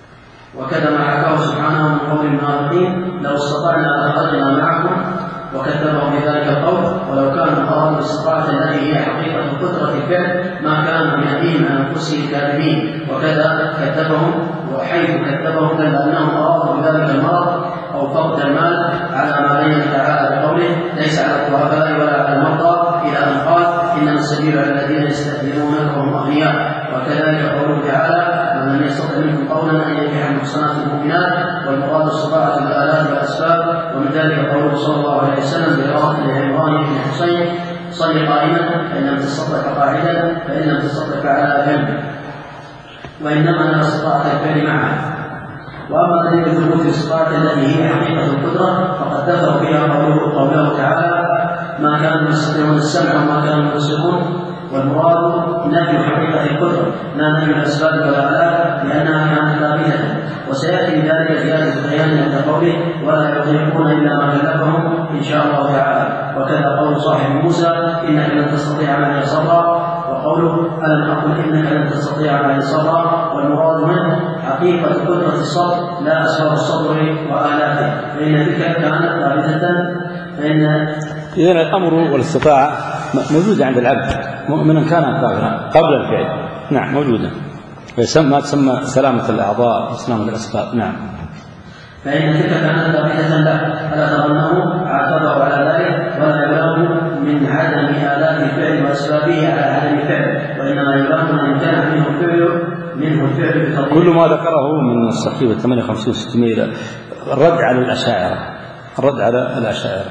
وكذا ما حكاه سبحانه من قول المنافقين لو استطعنا لخرجنا معكم، وكذبهم بذلك القول ولو كانوا أرادوا الاستطاعة التي هي حقيقة قدرة الفعل ما كانوا بيديهم عن أنفسهم كاذبين، وكذا كذبهم، وحيث كذبهم دل أنهم أرادوا بذلك المرض أو فقد المال على ما بين تعالى بقوله ليس على الضعفاء ولا على المرضى إلى أن قال إنما السبيل على الذين يستأذنونك وهم أغنياء. وكذلك قوله تعالى من لم يستطع منكم قولا أن ينكح المحصنات المؤمنات، والمراد استطاعة الآلات والأسباب. ومن ذلك قوله صلى الله عليه وسلم برواية لعمران بن حسين صل قائما فإن لم تستطع فقاعدا فإن لم تستطع فعلى جنب، وإنما أنا استطاعة الفعل معها. وأما دليل ثبوت الاستطاعة التي هي حقيقة القدرة فقد ذكر فيها قوله, قوله تعالى ما كانوا يستطيعون السمع وما كانوا يبصرون، والمراد نفي حقيقة القدرة لا نفي الأسباب والآلات لأنها كانت ثابتة. وسيأتي بذلك زيادة بيان عند قوله ولا يطيقون إلا ما كلفهم إن شاء الله تعالى. وكذا قول صاحب موسى إنك لن تستطيع معي صبرا، وقوله ألم أقل إنك لن تستطيع معي صبرا، والمراد منه حقيقة قدرة الصبر لا أسباب الصبر وآلاته، فإن تلك كانت ثابتة. فإن إذن الأمر والاستطاعة موجودة عند العبد مؤمنا كان كافرا قبل الفعل، نعم موجودة، ما تسمى سلامة الأعضاء وسلامة الأسباب. نعم. فإن تلك كانت ثابتة له فلا تظنه عاتبه على ذلك ولا يلام من عدم آلات الفعل وأسبابه على عدم الفعل، وإنما يلام من كان منه الفعل منه الفعل بتطبيق. كل ما ذكره من الصحيفة ثمانية وخمسين وستمائة الرد على الأشاعرة، الرد على الأشاعرة.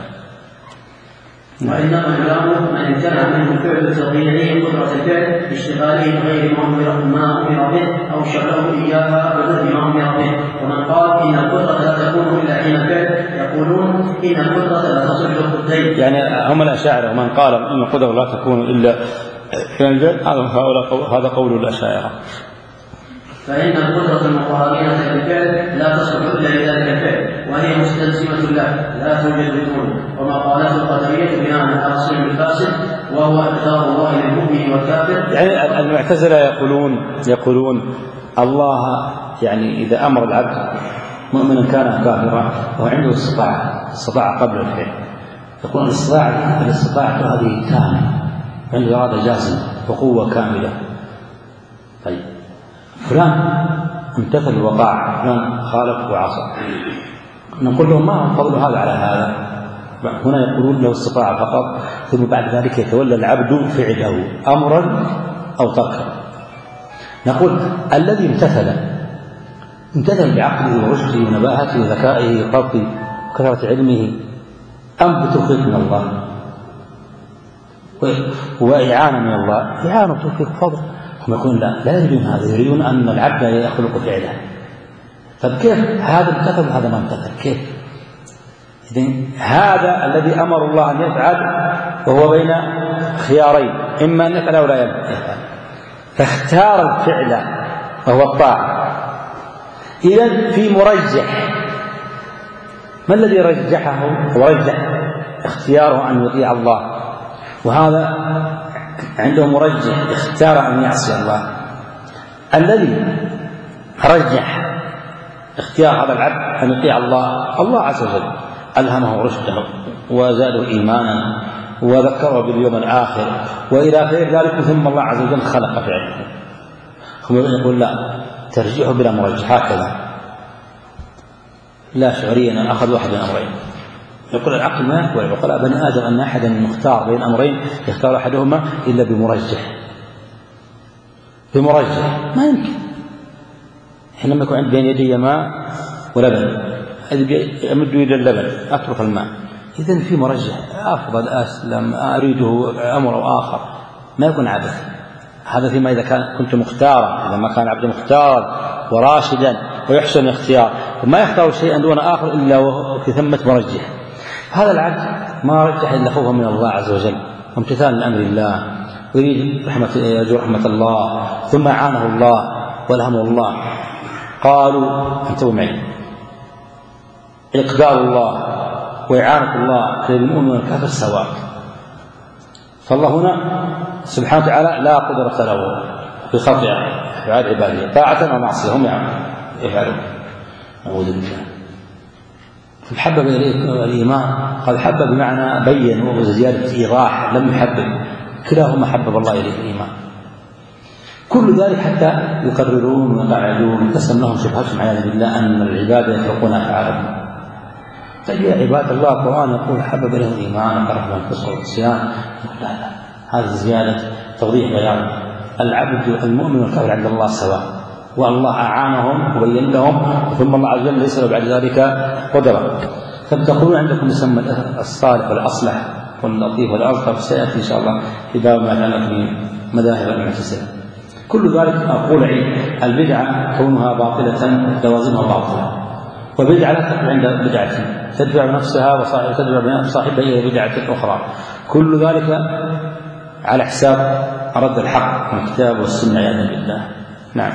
وإنما يلام من امتنع منه الفعل بتطبيقه قدرة الفعل باشتغاله بغير ما أمر به أو شغله إياها بغير ما أمر به. ومن قال إن القدرة لا تكون إلا حين الفعل يقولون إن القدرة لا تصح للضدين، يعني هم الأشاعرة. ومن قال إن القدرة لا تكون إلا حين الفعل هذا قول الأشاعرة. فإن القدرة المقارنة بالفعل لا تصلح إلا لذلك الفعل وهي مستلزمة له لا توجد بدونه. وما قالته القدرية بناء على أصل الفاسد وهو إقدار الله للمؤمن والكافر. يعني المعتزلة يقولون يقولون الله يعني إذا أمر العبد مؤمنا كان كافرا وعنده استطاعة استطاعة قبل الفعل، يقول الاستطاعة الاستطاعة هذه كاملة، عنده إرادة جازمة وقوة كاملة. طيب فلان امتثل وقع، فلان خالف وعصى، نقول لهم ما هو فضل هذا على هذا؟ هنا يقولون له استطاع فقط، ثم بعد ذلك يتولى العبد فعله أمرا أو تركا. نقول الذي امتثل امتثل بعقله ورشده ونباهته وذكائه وقبضه وكثرة علمه أم بتوفيق من الله وإعانة من الله؟ إعانة وتوفيق فضل. هم يقولون لا لا يريدون هذا، يريدون أن العبد يخلق فعله. طب كيف هذا امتثل وهذا ما امتثل؟ كيف؟ إذن هذا الذي أمر الله أن يفعل وهو بين خيارين، إما أن يفعل أو لا يفعل، فاختار الفعل وهو الطاعة. إذن في مرجح، ما الذي رجحه ورجح اختياره أن يطيع الله؟ وهذا عنده مرجح اختار أن يعصي الله. الذي رجح اختيار هذا العبد أن يطيع الله، الله عز وجل ألهمه رشده وزاده إيمانا وذكره باليوم الآخر وإلى غير ذلك، ثم الله عز وجل خلق فعله. هم يقول لا، ترجيحه بلا مرجح هكذا لا شعوريا أخذ واحد من أمرين. يقول العقل ما يقول العقلاء بني آدم أن أحدا مختار بين أمرين يختار أحدهما إلا بمرجح. بمرجح ما يمكن. حينما يكون عند بين يدي ماء ولبن أمد إلى اللبن أترك الماء، إذن في مرجح أفضل أسلم أريده أمر آخر، ما يكون عبث. هذا فيما إذا كان كنت مختارا، إذا ما كان عبد مختارا وراشدا ويحسن الاختيار وما يختار شيئا دون آخر إلا وفي ثمة مرجح. هذا العبد ما رجح إلا خوفا من الله عز وجل وامتثالا لأمر الله ويريد رحمة يرجو رحمة الله، ثم عانه الله والهمه الله. قالوا انتبهوا معي، إقدار الله وإعانة الله للمؤمن والكافر سواء. فالله هنا سبحانه وتعالى لا قدرة له في خطأ أفعال عباده طاعة ومعصية هم يفعلون، أعوذ بالله. حبب إليك الإيمان، قال حبب بمعنى بين وزيادة إيضاح، لم يحبب، كلاهما حبب الله إليه الإيمان. كل ذلك حتى يقررون ويقعدون تسلم لهم شبهتهم عياذا بالله أن العباد يتركون أفعالهم. تجي عباد الله القرآن يقول حبب إليهم الإيمان وكره لهم الفسق والعصيان، لا لا، هذه زيادة توضيح بيان. العبد المؤمن والكافر عند الله سواء، والله أعانهم وبين لهم، ثم الله عز وجل ليس له بعد ذلك قدرة. فبتقولون عندكم يسمى الصالح والأصلح واللطيف والألطف، سيأتي إن شاء الله في باب ما يتعلق بمذاهب المعتزلة. كل ذلك أقول عيد البدعة كونها باطلة لوازمها باطلة، وبدعة لا تقع عند بدعة تدفع نفسها وتدفع صاحبها إلى بدعة أخرى، كل ذلك على حساب رد الحق من الكتاب والسنة عياذا بالله. نعم.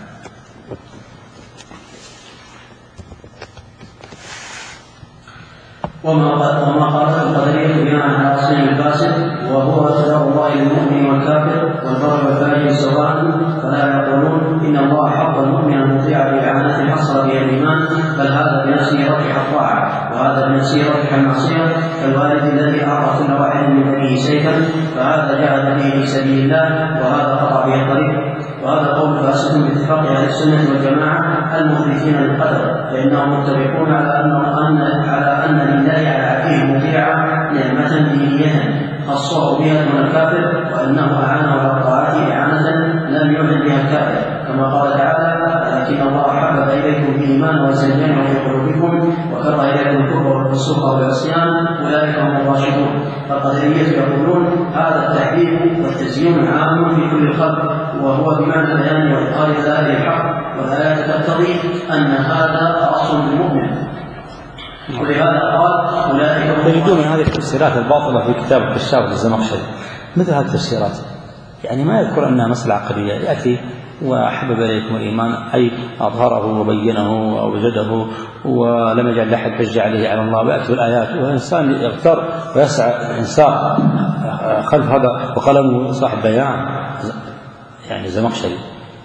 وما قالته القدرية بناء على أصل الفاسد وهو اتباع الله للمؤمن والكافر والبر والفاجر سواء، فلا يقولون إن الله حق المؤمن المطيع بإعانته حصل به الإيمان، بل هذا بنفسه رجح الطاعة وهذا بنفسه رجح المعصية، كالوالد الذي أعطى كل واحد من بنيه سيفا فهذا جاهد به في سبيل الله وهذا قطع به الطريق. وهذا قول فاسد باتفاق اهل السنه والجماعه المخلصين للقدر، فانهم متفقون على ان على ان لله على عبده مطيعا نعمه دينيه خصه بها دون الكافر، وانه اعانه على طاعته اعانه لم يعن بها الكافر، كما قال تعالى: لكن الله حبب اليكم الايمان وزينه في قلوبكم وكره اليكم الكفر والفسوق والعصيان اولئك هم الراشدون. فالقدريه يقولون هذا التحبيب والتزيين عام في كل الخلق، وهو بمعنى بيان وإظهار ذلك الحق، والآيات تقتضي أن هذا أصل المؤمن، ولهذا قال أولئك تجدون من هذه التفسيرات الباطلة في كتاب الكشاف للزمخشري مثل هذه التفسيرات، يعني ما يذكر أنها مسألة عقلية، يأتي وحبب إليكم الإيمان أي أظهره وبينه وأوجده ولم يجعل أحد حجة عليه على الله، ويأتي الآيات والإنسان يغتر ويسعى الإنسان خلف هذا وقلمه صاحب بيان، يعني الزمخشري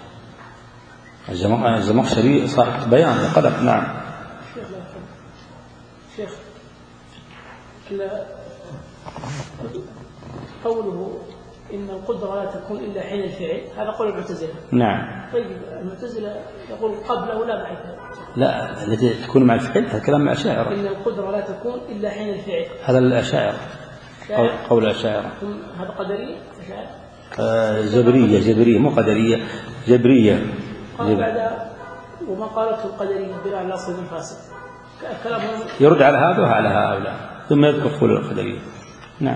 الزمخشري صاحب بيان قلم. نعم. شيخ قوله إن القدرة لا تكون إلا حين الفعل، هذا قول المعتزلة. نعم. طيب المعتزلة يقول قبله لا بعده. لا، التي تكون مع الفعل هذا كلام مع الأشاعرة. إن القدرة لا تكون إلا حين الفعل، هذا الأشاعرة، قول الأشاعرة. هذا قدرية أشاعرة. آه جبرية جبرية مو قدرية، جبرية. قال بعد وما قالته القدرية بناء على أصل الفاسد، كلامهم يرد على هذا وعلى هؤلاء ثم يذكر قول القدرية. نعم.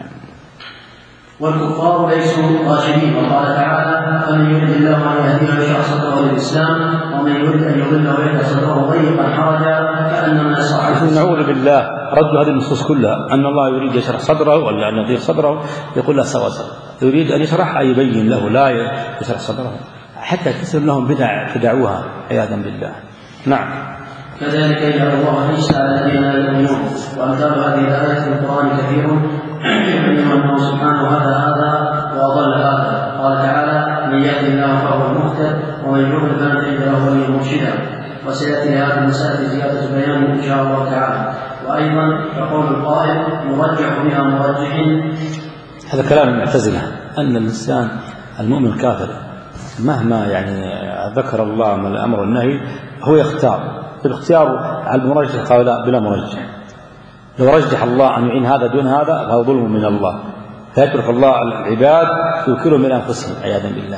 والكفار ليسوا راشدين، وقال تعالى: فمن يرد الله ان يهديه يشرح صدره للاسلام ومن يرد ان يضله ويجعل صدره ضيقا حرجا كانما يصعد. نعوذ بالله، رد هذه النصوص كلها ان الله يريد يشرح صدره ولا ان يضيق صدره، يقول لا سوا سوا، يريد ان يشرح اي يبين له، لا يشرح صدره حتى تسلم لهم بدع تدعوها عياذا بالله. نعم. كذلك يجعل الله الرجس على الذين لا يؤمنون. وامثال هذه الايه في القران كثير يبين انه سبحانه هذا هذا واضل هذا. قال تعالى: من يهد الله فهو المهتد ومن يضلل فلن تجد له وليا مرشدا. وسياتي لهذه المساله زياده بيان ان شاء الله تعالى. وايضا يقول القائل: مرجح بها مرجح. هذا كلام المعتزلة ان الانسان المؤمن الكافر مهما يعني ذكر الله من الامر والنهي هو يختار، الاختيار على المرجح قال لا بلا مرجح، لو رجح الله أن يعين هذا دون هذا فهو ظلم من الله، فيترك الله العباد يوكلهم إلى أنفسهم عياذا بالله،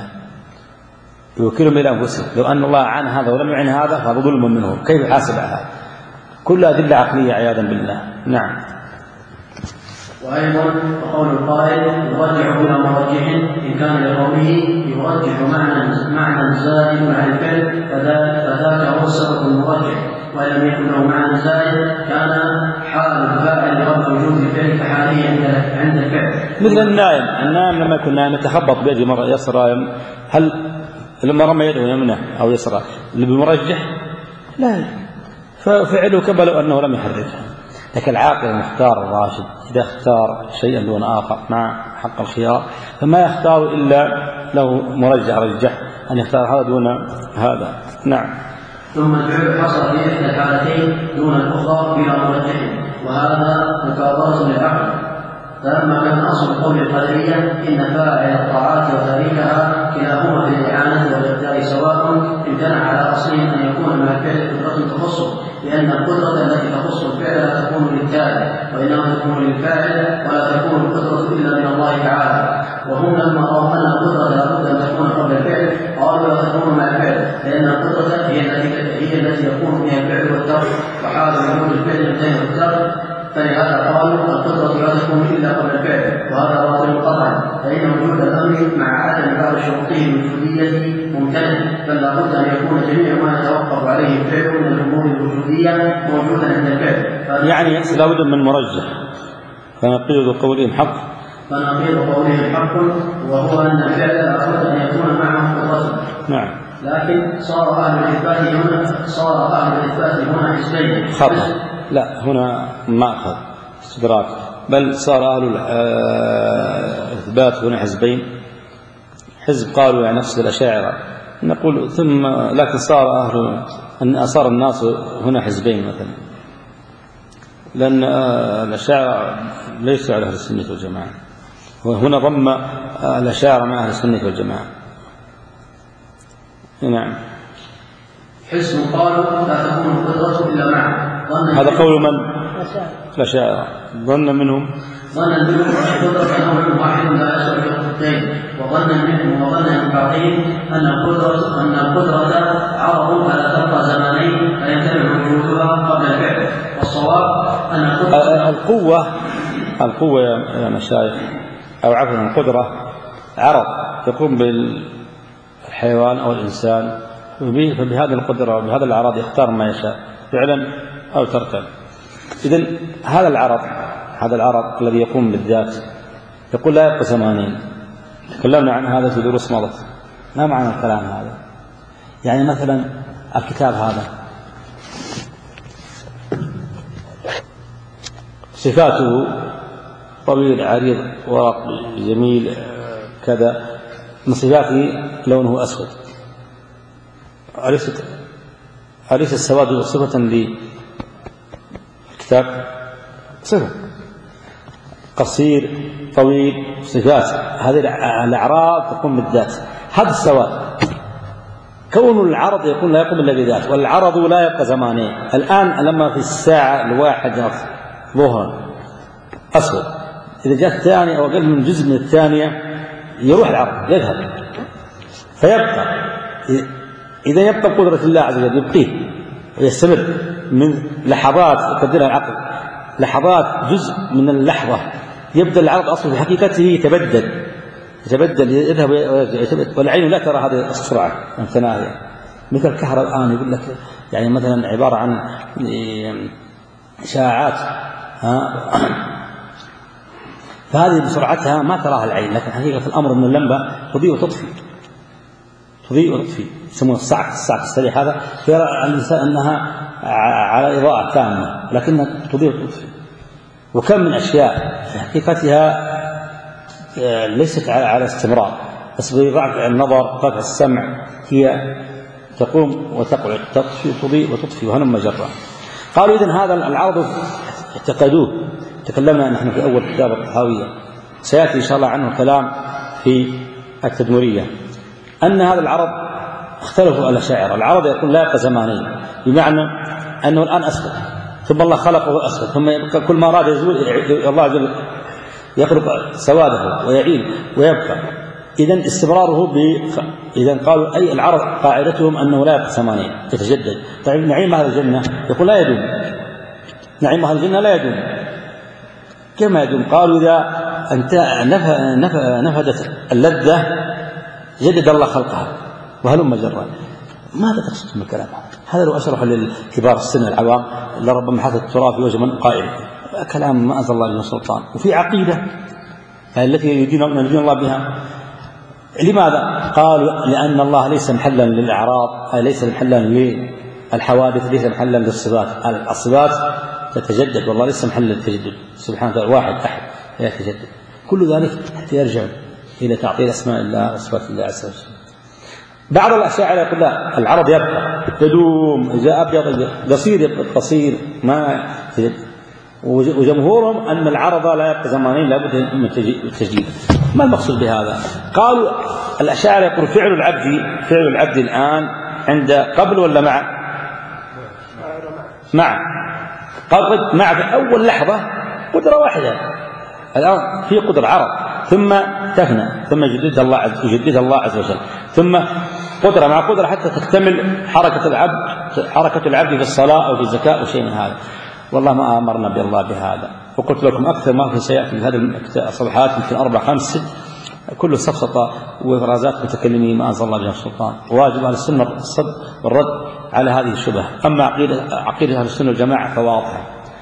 يوكلهم إلى أنفسهم، لو أن الله عن هذا ولم يعين هذا فهو ظلم منه، كيف يحاسب على هذا؟ كل أدلة عقلية عياذا بالله. نعم. وأيضا قول القائل: يرجح بلا مرجح إن كان لقوله يرجح معنى معنى زائد عن الفعل فذاك هو السبب المرجح، وإن لم يكن له معنى زائد كان حال الفاعل لرد وجود الفعل كحاله عند الفعل. مثل النائم، النائم لما يكون نائم يتخبط بيده مرة يسرى، هل لما رمى يده يمنه أو يسرى اللي بالمرجح؟ لا، ففعله كبلو أنه لم يحركه. لكن العاقل المختار الراشد إذا اختار شيئا دون آخر مع حق الخيار فما يختار إلا له مرجح رجح أن يختار هذا دون هذا. نعم. ثم الفعل حصل في إحدى الحالتين دون الأخرى بلا مرجح، وهذا مكابرة للعقل. فلما كان أصل قول القدرية إن فاعل الطاعات وتاركها كلاهما في الإعانة والإبداع سواء، امتنع على أصله أن يكون مع الفعل قدرة تخصه، لأن القدرة التي تخص الفعل لا تكون للفاعل وإنما تكون للفاعل، ولا تكون القدرة إلا من الله تعالى. وهم لما رأوا أن القدرة لابد أن تكون قبل الفعل قالوا لا تكون مع الفعل، لأن القدرة هي التي هي التي يكون فيها الفعل والترك، وحال وجود الفعل ينتهي بالترك، فلهذا قالوا القدرة لا تكون إلا قبل الفعل، وهذا باطل قطعا، فإن وجود الأمر مع عدم بعض شروطه الوجودية ممتنع، بل لابد أن يكون جميع ما يتوقف عليه الفعل من الأمور الوجودية موجودا عند الفعل. يعني لابد من مرجح، فنقيض قولهم حق فنقيض قولهم حق وهو أن الفعل لابد أن يكون معه قدرة. نعم. لكن صار أهل الإثبات هنا صار أهل الإثبات هنا حزبين. خطأ. لا، هنا ما أخذ استدراك، بل صار أهل الإثبات هنا حزبين. حزب قالوا يعني نفس الأشاعرة نقول، ثم لكن صار أهل أن صار الناس هنا حزبين مثلا، لأن الأشاعرة ليسوا على أهل السنة والجماعة، وهنا ضم الأشاعرة مع أهل السنة والجماعة. نعم. حزب قالوا لا تكون القدرة إلا معه. هذا قول من؟ الأشاعرة. ظن منهم ظن منهم أن القدرة نوع واحد لا يسوى القدرتين، وظن منهم وظن من بعضهم أن القدرة أن القدرة عرض على تبقى زمانين فينتبه وجودها قبل الفعل، والصواب أن القدرة القوة القوة يا مشايخ، أو عفوا القدرة عرض يقوم بالحيوان أو الإنسان، فبهذه القدرة وبهذا العرض يختار ما يشاء فعلا أو تركا. إذن هذا العرض هذا العرض الذي يقوم بالذات يقول لا يبقى زمانين. تكلمنا عن هذا في دروس مضت. ما معنى الكلام هذا؟ يعني مثلا الكتاب هذا صفاته طويل عريض ورق جميل كذا، من صفاته لونه أسود، أليست أليس السواد صفة للكتاب؟ صفة. قصير طويل صفات، هذه الأعراض تقوم بالذات. هذا السواد كون العرض يكون لا يقوم إلا بذات، والعرض لا يبقى زمانين. الآن لما في الساعة الواحدة ظهرا أسود، إذا جاء الثانية أو أقل من جزء من الثانية يروح العرض يذهب، فيبقى. إذا يبقى قدرة الله عز وجل يبقيه ويستمر من لحظات يقدرها العقل، لحظات جزء من اللحظة يبدأ العرض أصلا في حقيقته يتبدل يتبدل يذهب ويتبدل، والعين لا ترى هذه السرعة المتناهية. مثل الكهرباء الآن يقول لك يعني مثلا عبارة عن إشعاعات، فهذه بسرعتها ما تراها العين، لكن حقيقة الأمر أن اللمبة تضيء وتطفي تضيء وتطفي يسمونها الصعق الصعق السريع. هذا يرى الإنسان أنها على إضاءة تامة لكنها تضيء وتطفي. وكم من أشياء في حقيقتها ليست على استمرار، بس بضعف النظر قطع السمع هي تقوم وتقعد تطفي تضيء وتطفي وهلم مجرة. قالوا إذن هذا العرض اعتقدوه. تكلمنا نحن في أول كتاب الطحاوية، سيأتي إن شاء الله عنه كلام في التدمرية، أن هذا العرض اختلفوا الأشاعرة. العرض يكون لا يبقى زمانين، بمعنى أنه الآن أسود ثم الله خلقه أسود، ثم يبقى كل ما أراد يزول الله عز وجل يخلق سواده ويعيد ويبقى. إذن استمراره ب إذن قالوا أي العرض قاعدتهم أنه لا يبقى زمانين يتجدد. طيب نعيم أهل الجنة يقول لا يدوم، نعيم أهل الجنة لا يدوم. كما يدوم؟ قالوا إذا أنت نفدت اللذة جدد الله خلقها وهلم مجرا. ماذا تقصد من الكلام هذا؟ لو أشرح للكبار السن العوام لربما حدث التراب في وجه من قائل كلام ما أنزل الله به سلطان. وفي عقيدة التي يدين الله بها. لماذا؟ قالوا لأن الله ليس محلا للأعراض، ليس محلا للحوادث، ليس محلا للصفات. الصفات تتجدد والله ليس محلا للتجدد سبحانه وتعالى، واحد أحد لا يتجدد. كل ذلك يرجع إلى تعطيل أسماء الله وصفات الله عز وجل. بعض الأشاعرة يقول لا، العرض يبقى يدوم، إذا أبيض قصير يبقى قصير ما. وجمهورهم أن العرض لا يبقى زمانين لابد من التجديد. ما المقصود بهذا؟ قالوا الأشاعرة يقول فعل العبد فعل العبد الآن عند قبل ولا مع؟ مع قبل مع في أول لحظة قدرة واحدة. الآن في قدرة عرض ثم تفنى ثم يجددها الله عز يجددها الله عز وجل، ثم قدرة مع قدرة حتى تكتمل حركة العبد حركة العبد في الصلاة أو في الزكاة أو شيء من هذا. والله ما أمرنا بالله بهذا. وقلت لكم أكثر ما في سيأتي في هذه الصفحات يمكن أربع خمس ست كل سفسطة وإفرازات متكلمين ما أنزل الله بها السلطان. واجب على السنة الصد والرد على هذه الشبهة. أما عقيدة عقيدة أهل السنة والجماعة فواضحة.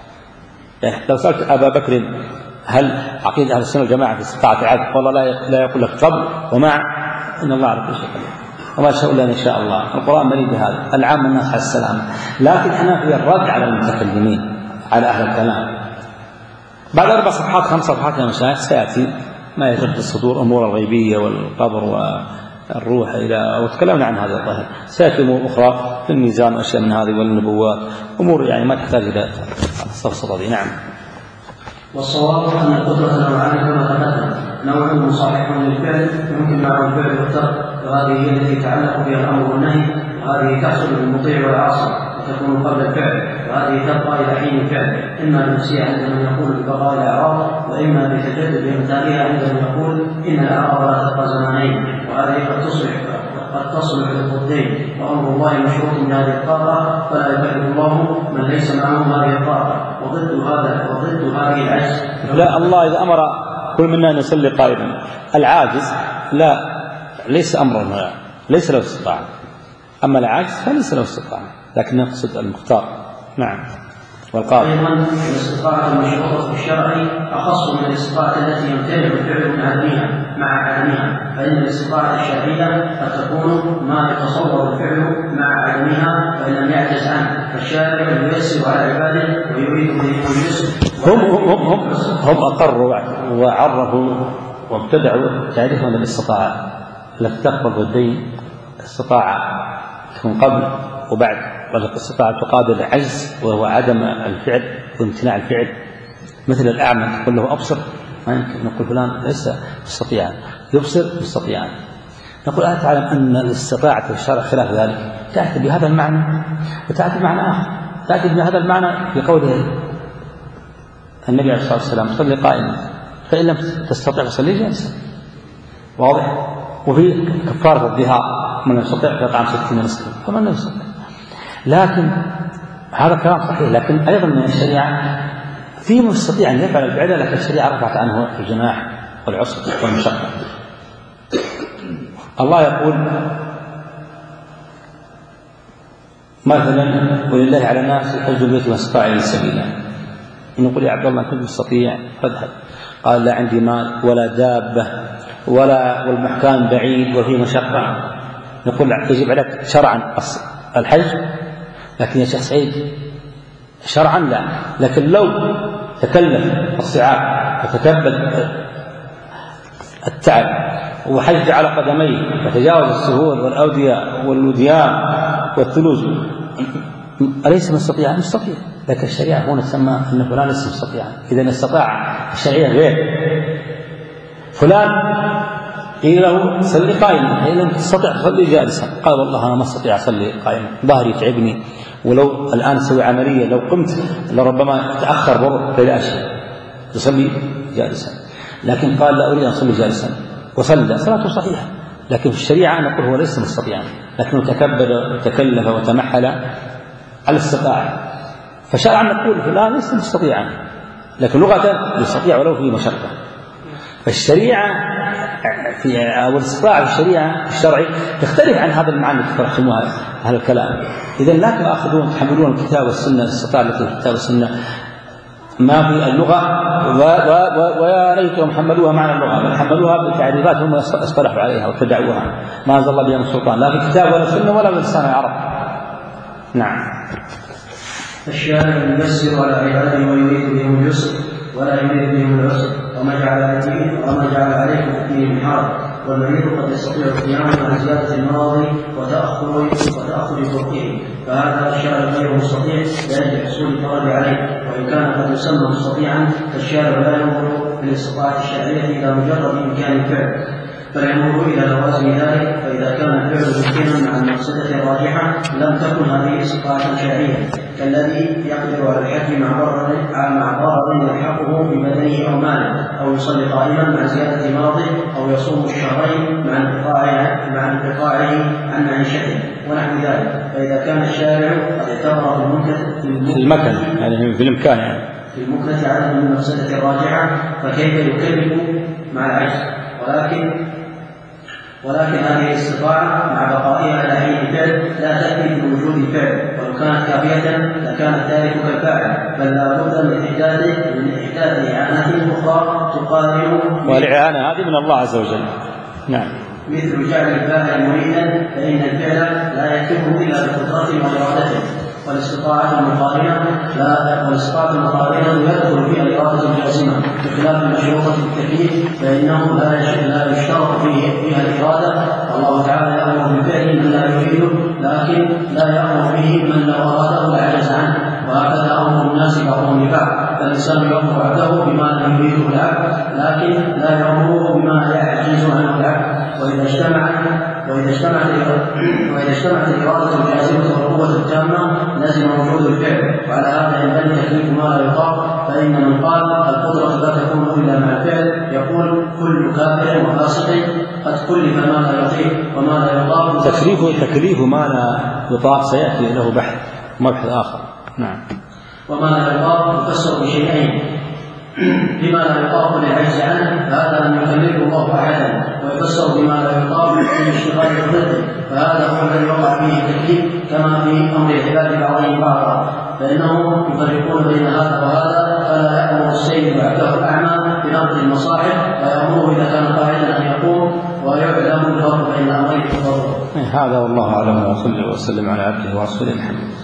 لو سألت أبا بكر هل عقيدة أهل السنة والجماعة في استطاعة العبد، والله لا لا يقول لك قبل ومع، إن الله على كل شيء قدير وما شاء الله إن شاء الله. القرآن مليء بهذا. العام الناس على السلامة، لكن احنا في الرد على المتكلمين على أهل الكلام. بعد أربع صفحات خمس صفحات يا مشايخ سيأتي ما يجد الصدور أمور الغيبية والقبر والروح إلى، وتكلمنا عن هذا الظاهر. سيأتي أمور أخرى في الميزان وأشياء من هذه والنبوات، أمور يعني ما تحتاج إلى الصفصفة دي. نعم. والصواب أن القدرة نوعان كما تقدم، نوع مصالح للفعل يمكن معه الفعل والترك، وهذه هي التي يتعلق بها الأمر والنهي، وهذه تحصل بالمطيع والعاصي وتكون قبل الفعل، وهذه تبقى إلى حين الفعل، إما بنفسها عند من يقول ببقاء الأعراض، وإما بتجدد بإمثالها عند من يقول إن الأعراض لا تبقى زمانين، وهذه قد تصلح قد تصلح للضدين، وأمر الله مشروط من هذه الطاقة، فلا يكلف الله من ليس معه هذه الطاقة، وضد هذا وضد هذه العجز. لا، الله إذا أمر كل منا أن يصلي قائما، العاجز لا ليس أمرا ليس له استطاعة، أما العاجز فليس له استطاعة، لكن يقصد المختار. نعم. والقادر أيضا الاستطاعة المشروطة في الشرع أخص من الاستطاعة التي يمتنع الفعل من عدمها مع عدمها، فإن الاستطاعة الشرعية قد تكون ما يتصور الفعل مع عدمها فإن لم يعجز عنه، فالشارع ييسر على عباده ويريد بهم اليسر. هم هم هم هم أقروا وعرفوا وابتدعوا تعريفهم للاستطاعة التي تقبض الدين. استطاعة تكون قبل وبعد، والاستطاعة تقابل العجز وهو عدم الفعل وامتناع الفعل، مثل الأعمى تقول له أبصر ما يمكن، نقول فلان ليس يستطيع، يبصر يستطيع. نقول ألا تعلم أن الاستطاعة في الشرع خلاف ذلك، تأتي بهذا المعنى وتأتي بمعنى آخر. تأتي بهذا المعنى في قوله النبي عليه الصلاة والسلام صلي قائما، فإن لم تستطع فصلي جالسا. واضح. وفي كفارة الظهار من يستطيع فيطعم ستين مسكين فمن لا يستطيع. لكن هذا كلام صحيح، لكن أيضا من الشريعة في مستطيع أن يفعل الفعل، لكن الشريعة رفعت عنه الجناح والعسر والمشقة. الله يقول مثلا ولله على الناس حج البيت ما استطاع إليه سبيلا، إن يقول يا عبد الله كنت مستطيع فاذهب، قال لا عندي مال ولا دابة ولا والمكان بعيد وفيه مشقة، نقول يجب عليك شرعا الحج، لكن يا شيخ سعيد شرعا لا، لكن لو تكلف الصعاب وتكبد التعب وحج على قدميه وتجاوز السهول والأودية والوديان والثلوج أليس مستطيعا؟ مستطيع، لكن الشريعة هنا تسمى أن فلان ليس مستطيعا. إذا استطاع الشريعة غير فلان قيل له صلي قائما، إن لم تستطع صلي جالسا، قال والله أنا ما استطيع أصلي قائما، ظهري يتعبني، ولو الآن أسوي عملية لو قمت لربما تأخر بضع إلى أشهر، تصلي جالسا. لكن قال لا أريد أن أصلي جالسا وصلى صلاته صحيحة، لكن في الشريعة نقول هو ليس مستطيعا، لكنه تكبر وتكلف وتمحل على الاستطاعة. فشرعا نقول فلان ليس مستطيعا، لكن لغة يستطيع ولو في مشقة. فالشريعة في أو الاستطاعة في الشريعة الشرعي تختلف عن هذا المعنى الذي تفهموها هذا الكلام. إذا لا تأخذون تحملون الكتاب والسنة، الاستطاعة التي في الكتاب والسنة ما في اللغة، ويا ريتهم حملوها معنى اللغة، بل حملوها بالتعريفات هم اصطلحوا عليها وتدعوها، ما أنزل الله بها من سلطان لا في الكتاب ولا سنة ولا بلسان العرب. نعم. الشارع ييسر على عباده ويريد بهم اليسر ولا يريد بهم العسر، وما جعل وما جعل عليكم في الدين من حرج، والمريض قد يستطيع القيام مع زيادة المرض وتأخر وتأخر طرقه، فهذا الشارع غير مستطيع لأجل حصول الفرج عليه، وإن كان قد يسمى مستطيعا فالشارع لا ينظر في الاستطاعة الشرعية إلى مجرد إمكان الفعل، بل ينظر إلى لوازم ذلك، فإذا كان الفعل ممكنا مع المقصدة الراجحة لم تكن هذه استطاعة شرعية، كالذي يقدر على الحج مع ضرر مع ضرر يلحقه ببدنه أو ماله، أو يصلي قائما مع زيادة مرضه، أو يصوم الشهرين مع انقطاعه مع انقطاعه عن معيشته ونحو ذلك. فإذا كان الشارع قد اعتبر في المكان يعني في الإمكان يعني في المكنة عدم المفسدة الراجحة، فكيف يكلف مع العجز؟ ولكن ولكن هذه الاستطاعة مع بقائها على حين الفعل لا تأتي بوجود الفعل، ولو كانت كافية لكان التارك كالفاعل، بل لا بد من إحداث من إحداث إعانة أخرى تقارن، والإعانة هذه من الله عز وجل. نعم. مثل جعل الفاعل مريدا، فإن الفعل لا يتم إلا بقدرته وإرادته، والاستطاعة المقارنة لا والاستطاعة المقارنة يدخل فيها الإرادة الجازمة، بخلاف المشروطة التكليف فإنه لا لا يشترط فيه فيها الإرادة. الله تعالى يأمر بالفعل من لا يريده، لكن لا يأمر به من لو أراده لعجز عنه، وهكذا أمر الناس بعضهم ببعض، فالإنسان يأمر عبده بما لا يريده العبد، لكن لا يأمره بما يعجز عنه العبد. وإذا اجتمعت وإذا اجتمعت وإذا اجتمعت الإرادة الجازمة والقوة التامة لازم وجود الفعل، وعلى هذا ينبني تكليف ما لا يطاق. فإن من قال القدرة لا تكون إلا مع الفعل يقول كل كافر وفاسق قد كلف ما لا يطيق وما لا يطاق. تكليف تكليف ما لا يطاق سيأتي له بحث مبحث آخر. نعم. وما لا يطاق يفسر بشيئين: بما لا يطاق للعجز عنه، فهذا لم يكلفه الله أحدا، ويفسر بما لا يطاق من اشتغال ضده، فهذا هو الذي وقع فيه التكليف، كما في أمر العباد بعضهم بعضا، فإنهم يفرقون بين هذا وهذا، فلا يأمر السيد عبده الأعمى بنقض المصاحف، ويأمره إذا كان قاعدا أن يقوم، ويعلم الفرق بين أمرين التفرق. هذا والله أعلم، وصلى وسلم على عبده ورسوله محمد.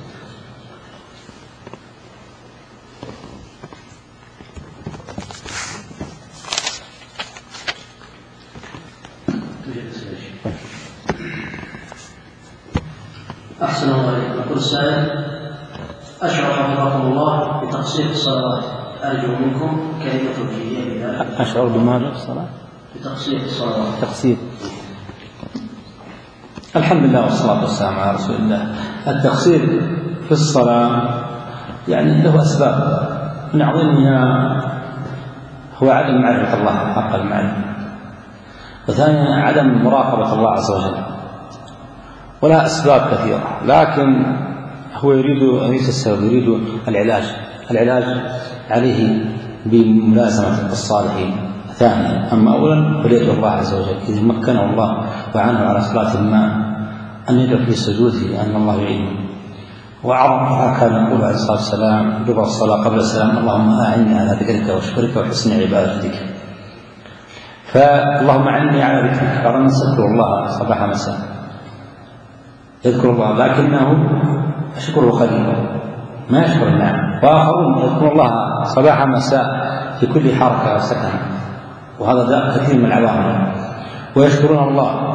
أحسن الله عليكم. يقول السائل: أشعر حفظكم الله بتقصير الصلوات، أرجو منكم كلمة توجيهية بذلك. أشعر بماذا الصلاة؟ بتقصير الصلوات. تقصير. الحمد لله والصلاة والسلام على رسول الله. التقصير في الصلاة يعني له أسباب، من أعظمها هو عدم معرفة الله حق المعرفة، وثانيا عدم مراقبة الله عز وجل، ولا أسباب كثيرة، لكن هو يريد ليس السبب، يريد العلاج. العلاج عليه بملازمة الصالحين. ثانيا أما أولا فليدعو الله عز وجل إذا مكنه الله وعنه على صلاة ما أن يدعو في سجوده أن الله يعينه. وعرفها كان يقول عليه الصلاة والسلام دبر الصلاة قبل السلام: اللهم أعني على ذكرك وشكرك وحسن عبادتك. فاللهم أعني على ذكرك، بعض الناس يذكر الله صباح مساء، يذكر الله لكنه شكره قليل ما يشكر النعم، وآخرون يذكر الله صباح مساء في كل حركة وسكن، وهذا داء كثير من العوام، ويشكرون الله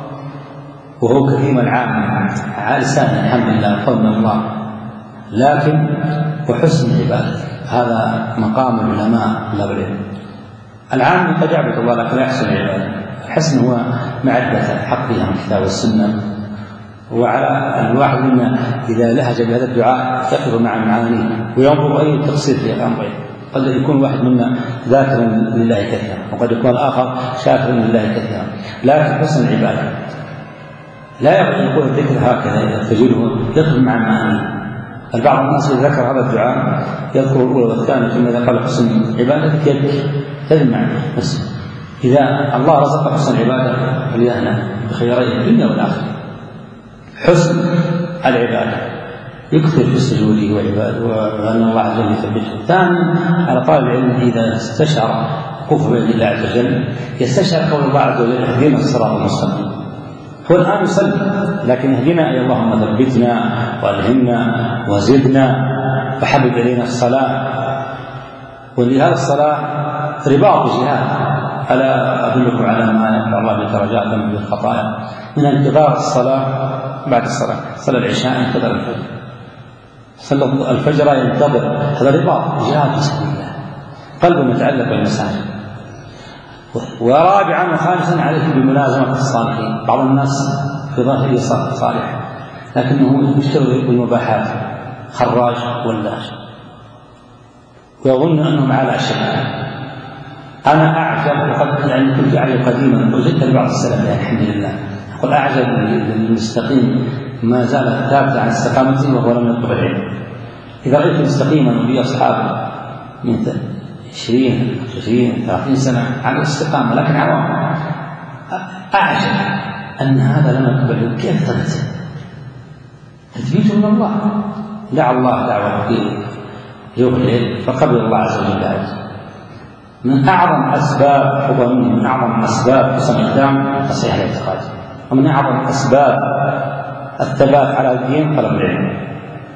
وهو كثير من العام على لسان الحمد لله فضل الله، لكن وحسن عبادته هذا مقام العلماء لا بالعلم. العام قد يعبد الله لكن لا يحسن عباده. الحسن هو معرفة الحق فيها من الكتاب والسنة، وعلى الواحد منا إذا لهج بهذا الدعاء يقف مع معانيه وينظر أي تقصير في الأمر. قد يكون واحد منا ذاكرا لله كثيرا، وقد يكون الآخر شاكرا لله كثيرا، لكن حسن العبادة لا يقول الذكر هكذا تجده يقف مع معانيه. البعض الناس إذا ذكر هذا الدعاء يذكر الأولى والثانية، ثم إذا قال حسن عبادتك يبكي. هذا المعنى. بس إذا الله رزق حسن العبادة فليهنأ بخيري الدنيا والآخرة. حسن العبادة يكثر في السجود وعباده، وأن الله عز وجل يثبته. ثانيا على طالب العلم إذا استشعر كفر الله عز وجل يستشعر قول الله عز وجل: اهدنا الصراط المستقيم. هو الآن يصلي لكن اهدنا أي اللهم ثبتنا وألهمنا وزدنا وحبب إلينا الصلاة. ولهذا الصلاة رباط جهاد، ألا أدلكم على ما يرفع الله بدرجات من الخطايا؟ من انتظار الصلاة بعد الصلاة، صلى العشاء ينتظر الفجر، صلى الفجر ينتظر، هذا رباط جهاد في سبيل الله، قلبه متعلق بالمساجد. ورابعا وخامسا عليه بملازمة الصالحين. بعض الناس في ظاهره صالح لكنه يشتغل بالمباحات، خراج ولاش، ويظن أنهم على شيء. أنا أعجب، وقد يعني كنت أعجب قديما وجدت لبعض السلف يعني الحمد لله، أقول أعجب للمستقيم ما زال ثابتا عن استقامته وهو لم يطلب العلم. إذا رأيت مستقيما وبي أصحابه من عشرين عشرين ثلاثين سنة على الاستقامة لكن عوام، أعجب أن هذا لم يقبل. كيف ثبت؟ تثبيت من الله، دعا الله دعوة في يوم العلم فقبل الله عز وجل دعوته. من أعظم أسباب حضن من أعظم أسباب حسن الختام تصحيح الاعتقاد، ومن أعظم أسباب الثبات على الدين طلب العلم.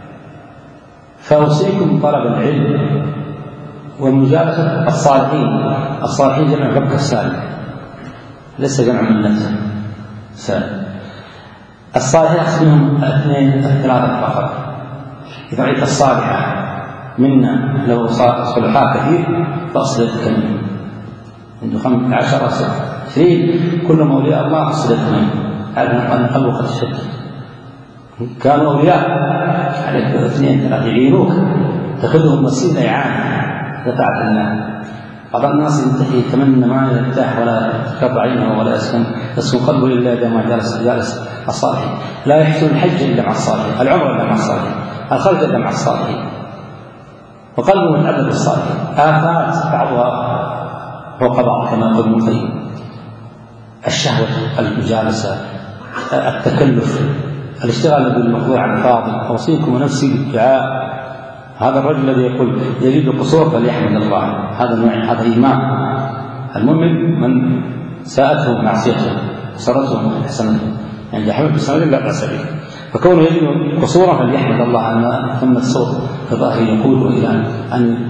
فأوصيكم طلب العلم ومجالسة الصالحين. الصالحين جمع رب السالم، ليس جمع من نفسه سالم. الصالحين يقسمهم اثنين ثلاثة فقط. إذا رأيت الصالحة منا له صلحاء كثير فأصلت كمين عنده خمسة عشر عشرين كلهم أولياء الله أصلت كمين، على أن قلبه قد شتت. كانوا أولياء عليك اثنين ثلاثة يعينوك، تأخذهم وسيلة إعانة لطاعة الله. بعض الناس ينتهي يتمنى ما يرتاح ولا تقر عينه ولا يسكن يسكن قلبه إلا عندما جالس جالس الصالحين. لا يحسن الحج إلا مع الصالحين، العمر إلا مع الصالحين، الخرج إلا مع الصالحين، وقلبه متعلق بالصالحين. آفات بعضها فوق بعض كما يقول ابن القيم: الشهوة، المجالسة، التكلف، الاشتغال بالمقدور عن الفاضل. أوصيكم ونفسي بالدعاء. هذا الرجل الذي يقول يجد القصور فليحمد الله، هذا نوع، هذا إيمان. المؤمن من ساءته معصيته وسرته حسنته، يعني إذا حمد بسنته لا بأس به. فكونه يجد قصورا فليحمد الله أن ثم الصوت فظاهر يقوده إلى أن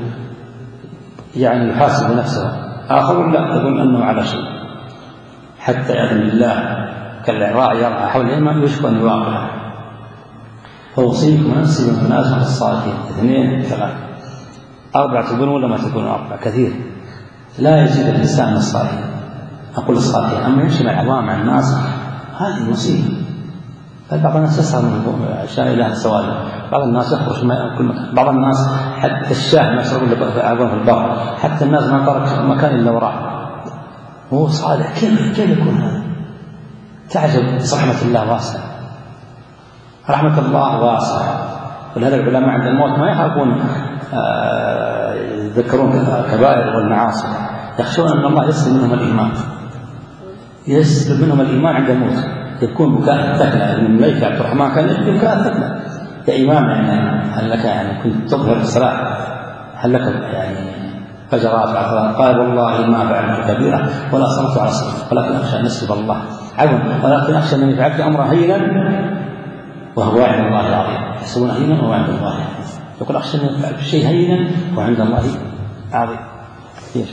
يعني يحاسب نفسه. آخر لا تقول أنه على شيء حتى يأذن الله كالراعي يرعى حول الإمام يشبه أن يواقع. فأوصيكم نفسي بمناسبة الصالحين. اثنين ثلاثة أربعة تقولون ولا ما تقولون أربعة كثير. لا يزيد الإنسان من الصالحين، أقول الصالحين، أما يمشي مع العوام مع الناس هذه مصيبة. بعض الناس يسهر من أشياء إلى السوالف، بعض الناس يخرج ما كل مكان، بعض الناس حتى الشاه ما يشرب إلا في البر، حتى الناس ما ترك مكان إلا وراه وهو صالح. كيف كيف يكون هذا؟ تعجب. رحمة الله واسعة، رحمة الله واسعة. ولهذا العلماء عند الموت ما يخافون يذكرون الكبائر والمعاصي، يخشون أن الله يسلب منهم الإيمان، يسلب منهم الإيمان عند الموت. يكون بكاء الثكلى. من الملك عبد الرحمن كان يبكي بكاء الثكلى يا إمام، يعني هل لك يعني كنت تظهر الصلاة، هل لك يعني فجرات عثرات؟ قال والله ما فعلت كبيرة ولا صرت على صدق، ولكن أخشى أن يسلب الله عون، ولكن أخشى أن يفعلت أمرا هينا وهو عند الله عظيم. يحسبون هينا وهو عند الله عظيم. يقول أخشى أن يفعل شيء هينا وعند الله عظيم. ليش؟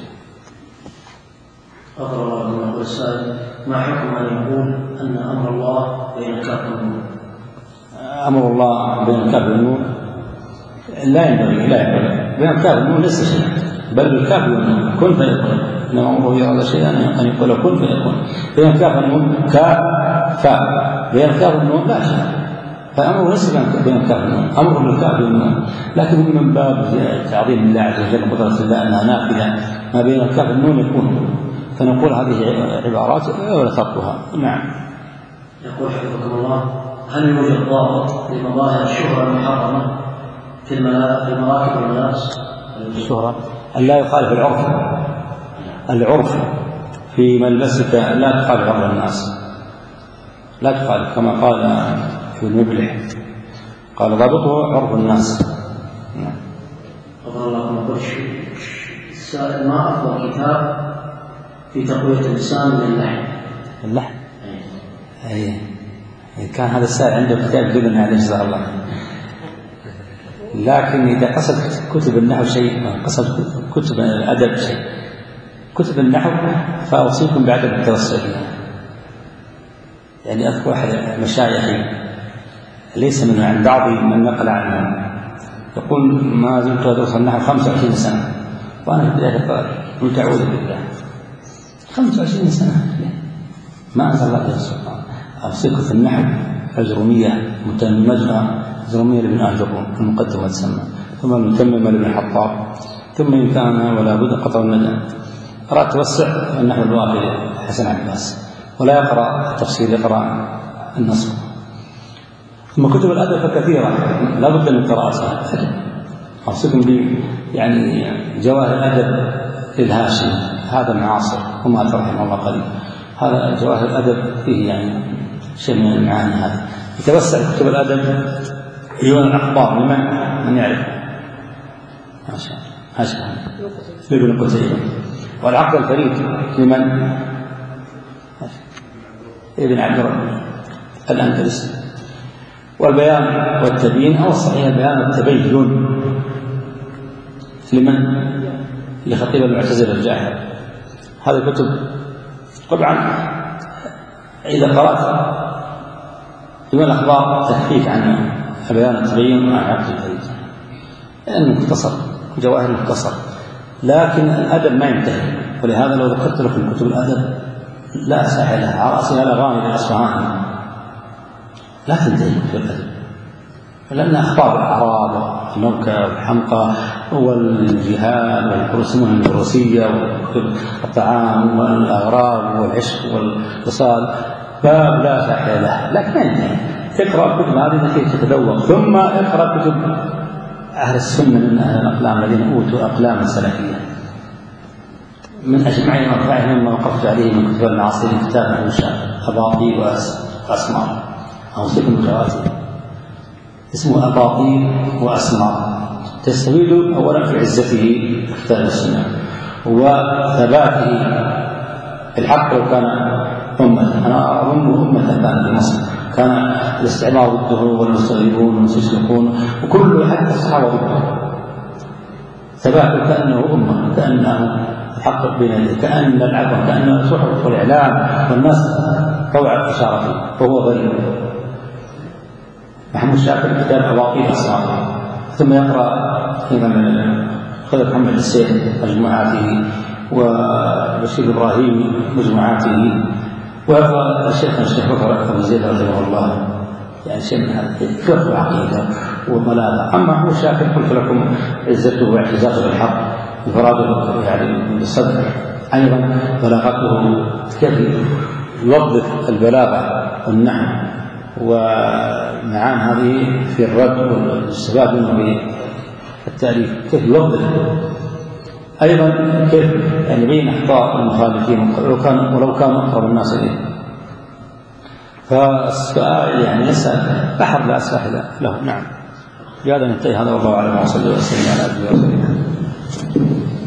غفر الله لنا والسائل: ما حكم من يقول أن أمر الله بين الكاف والنون؟ أمر الله بين الكاف والنون لا ينبغي، لا ينبغي. بين الكاف والنون ليس شيء، بل بالكاف والنون كن فيكون. إنما أمره يراد شيئا أن يقول كن فيكون. بين الكاف والنون كاف فاء، بين الكاف والنون لا شيء. فأمره ليس بين الكاف والنون، أمره بالكاف والنون، لكن من باب تعظيم الله عز وجل قدرة الله أنها نافذة ما بين الكاف والنون يكون، فنقول هذه عبارات ولا تركها. نعم. يقول حفظكم الله: هل يوجد ضابط لمظاهر الشهرة المحرمة في المراكب والملابس؟ الشهرة أن لا يخالف العرف. العرف في ملبسك لا تخالف عرف الناس، لا تخالف، كما قال ابن مفلح قال ضابطه عرف الناس. نعم. غفر الله لكم. السائل: ما أفضل كتاب في تقوية اللسان من اللحن؟ اللحن؟ أي كان هذا السائل عنده كتاب جبن عليه جزاه الله. لكن إذا قصد كتب النحو شيء، قصد كتب الأدب شيء، كتب النحو فأوصيكم بعدم التوسع فيها. يعني أذكر أحد مشايخي ليس من عن بعض من نقل عنه يقول ما زلت أدرس النحو خمسة وعشرين سنة وأنا في بداية الطالب قلت أعوذ بالله خمسة وعشرين سنة ما أنزل الله بها سبحانه. أوصيكم في النحو أجرومية متممة أجرومية لابن أجرون المقدمة تسمى، ثم المتممة لابن حطاب، ثم إن كان ولا بد قطع الندى. أراد توسع النحو الواقعي حسن عباس ولا يقرأ التفسير يقرأ النصب. ثم كتب الأدب فكثيرة لا بد من قراءتها. أوصيكم ب يعني جواهر الأدب للهاشمي هذا معاصر وما ترحم الله قريب، هذا جواهر الأدب فيه يعني شيء من المعاني. هذا يتوسع كتب الأدب ديوان الأخبار لمن من يعرف ما شاء الله هاشم لابن قتيبة، والعقد الفريد لمن ابن عبد الرحمن الأندلسي، والبيان والتبيين أو الصحيح البيان والتبين لمن لخطيب المعتزلة الجاهل. هذه كتب طبعا إذا قرأت دون الأخبار تكفيك عن البيان والتبين وعن عقد الفريد لأنه مختصر جواهر مختصر، لكن الأدب ما ينتهي. ولهذا لو ذكرت لكم كتب الأدب لا أساعي لها على رأسها الأغاني الأصفهاني لا تنتهي كتب الأدب، لأن أخبار الأعراب والنكى والحمقى والجهاد والرسوم الروسية والطعام والأغراب والعشق والوصال باب لا ساحل له، لكن ما ينتهي. اقرأ كتب هذه كي تتذوق، ثم اقرأ كتب أهل السنة من أهل الأقلام الذين أوتوا أقلام السلفية. من أجمعين وأرفعهم مما وقفت عليه من كتب المعاصر كتاب موسى أباطيل وأسمار أوصيكم بقراءته، اسمه أباطيل وأسمار. تستفيد أولا في عزته كتاب السنة وثباته الحق. لو كان أمة أنا أظن أمة كانت في مصر كان الاستعمار ضده والمستغربون والمستشرقون وكل حتى الصحابة ضده، ثباته كأنه أمة كأنه الحق بين يديه كأن العبر كأن الصحف والإعلام والناس طوعت إشارته وهو غريب. محمود شاكر كتاب أباطيل أسمار، ثم يقرأ أيضا خضر محمد السيد مجموعاته وبشير إبراهيم مجموعاته، ويقرأ الشيخ الشيخ بكر أبو زيد رحمه الله يعني شيء من هذا كيف العقيدة والبلاغة. أما محمود شاكر قلت لكم عزته واعتزازه بالحق انفراده يعني بالصدق، أيضا بلاغته كيف يوظف البلاغة والنحو ومعان هذه في الرد والاستفادة منه بالتأليف كيف يوظف، أيضا كيف يعني بين أخطاء المخالفين ولو كان ولو كانوا أقرب الناس إليه. فالسؤال يعني يسأل بحر لا أسفل له. نعم بهذا ننتهي هذا والله أعلم وصلى الله وسلم على أبي وسلم.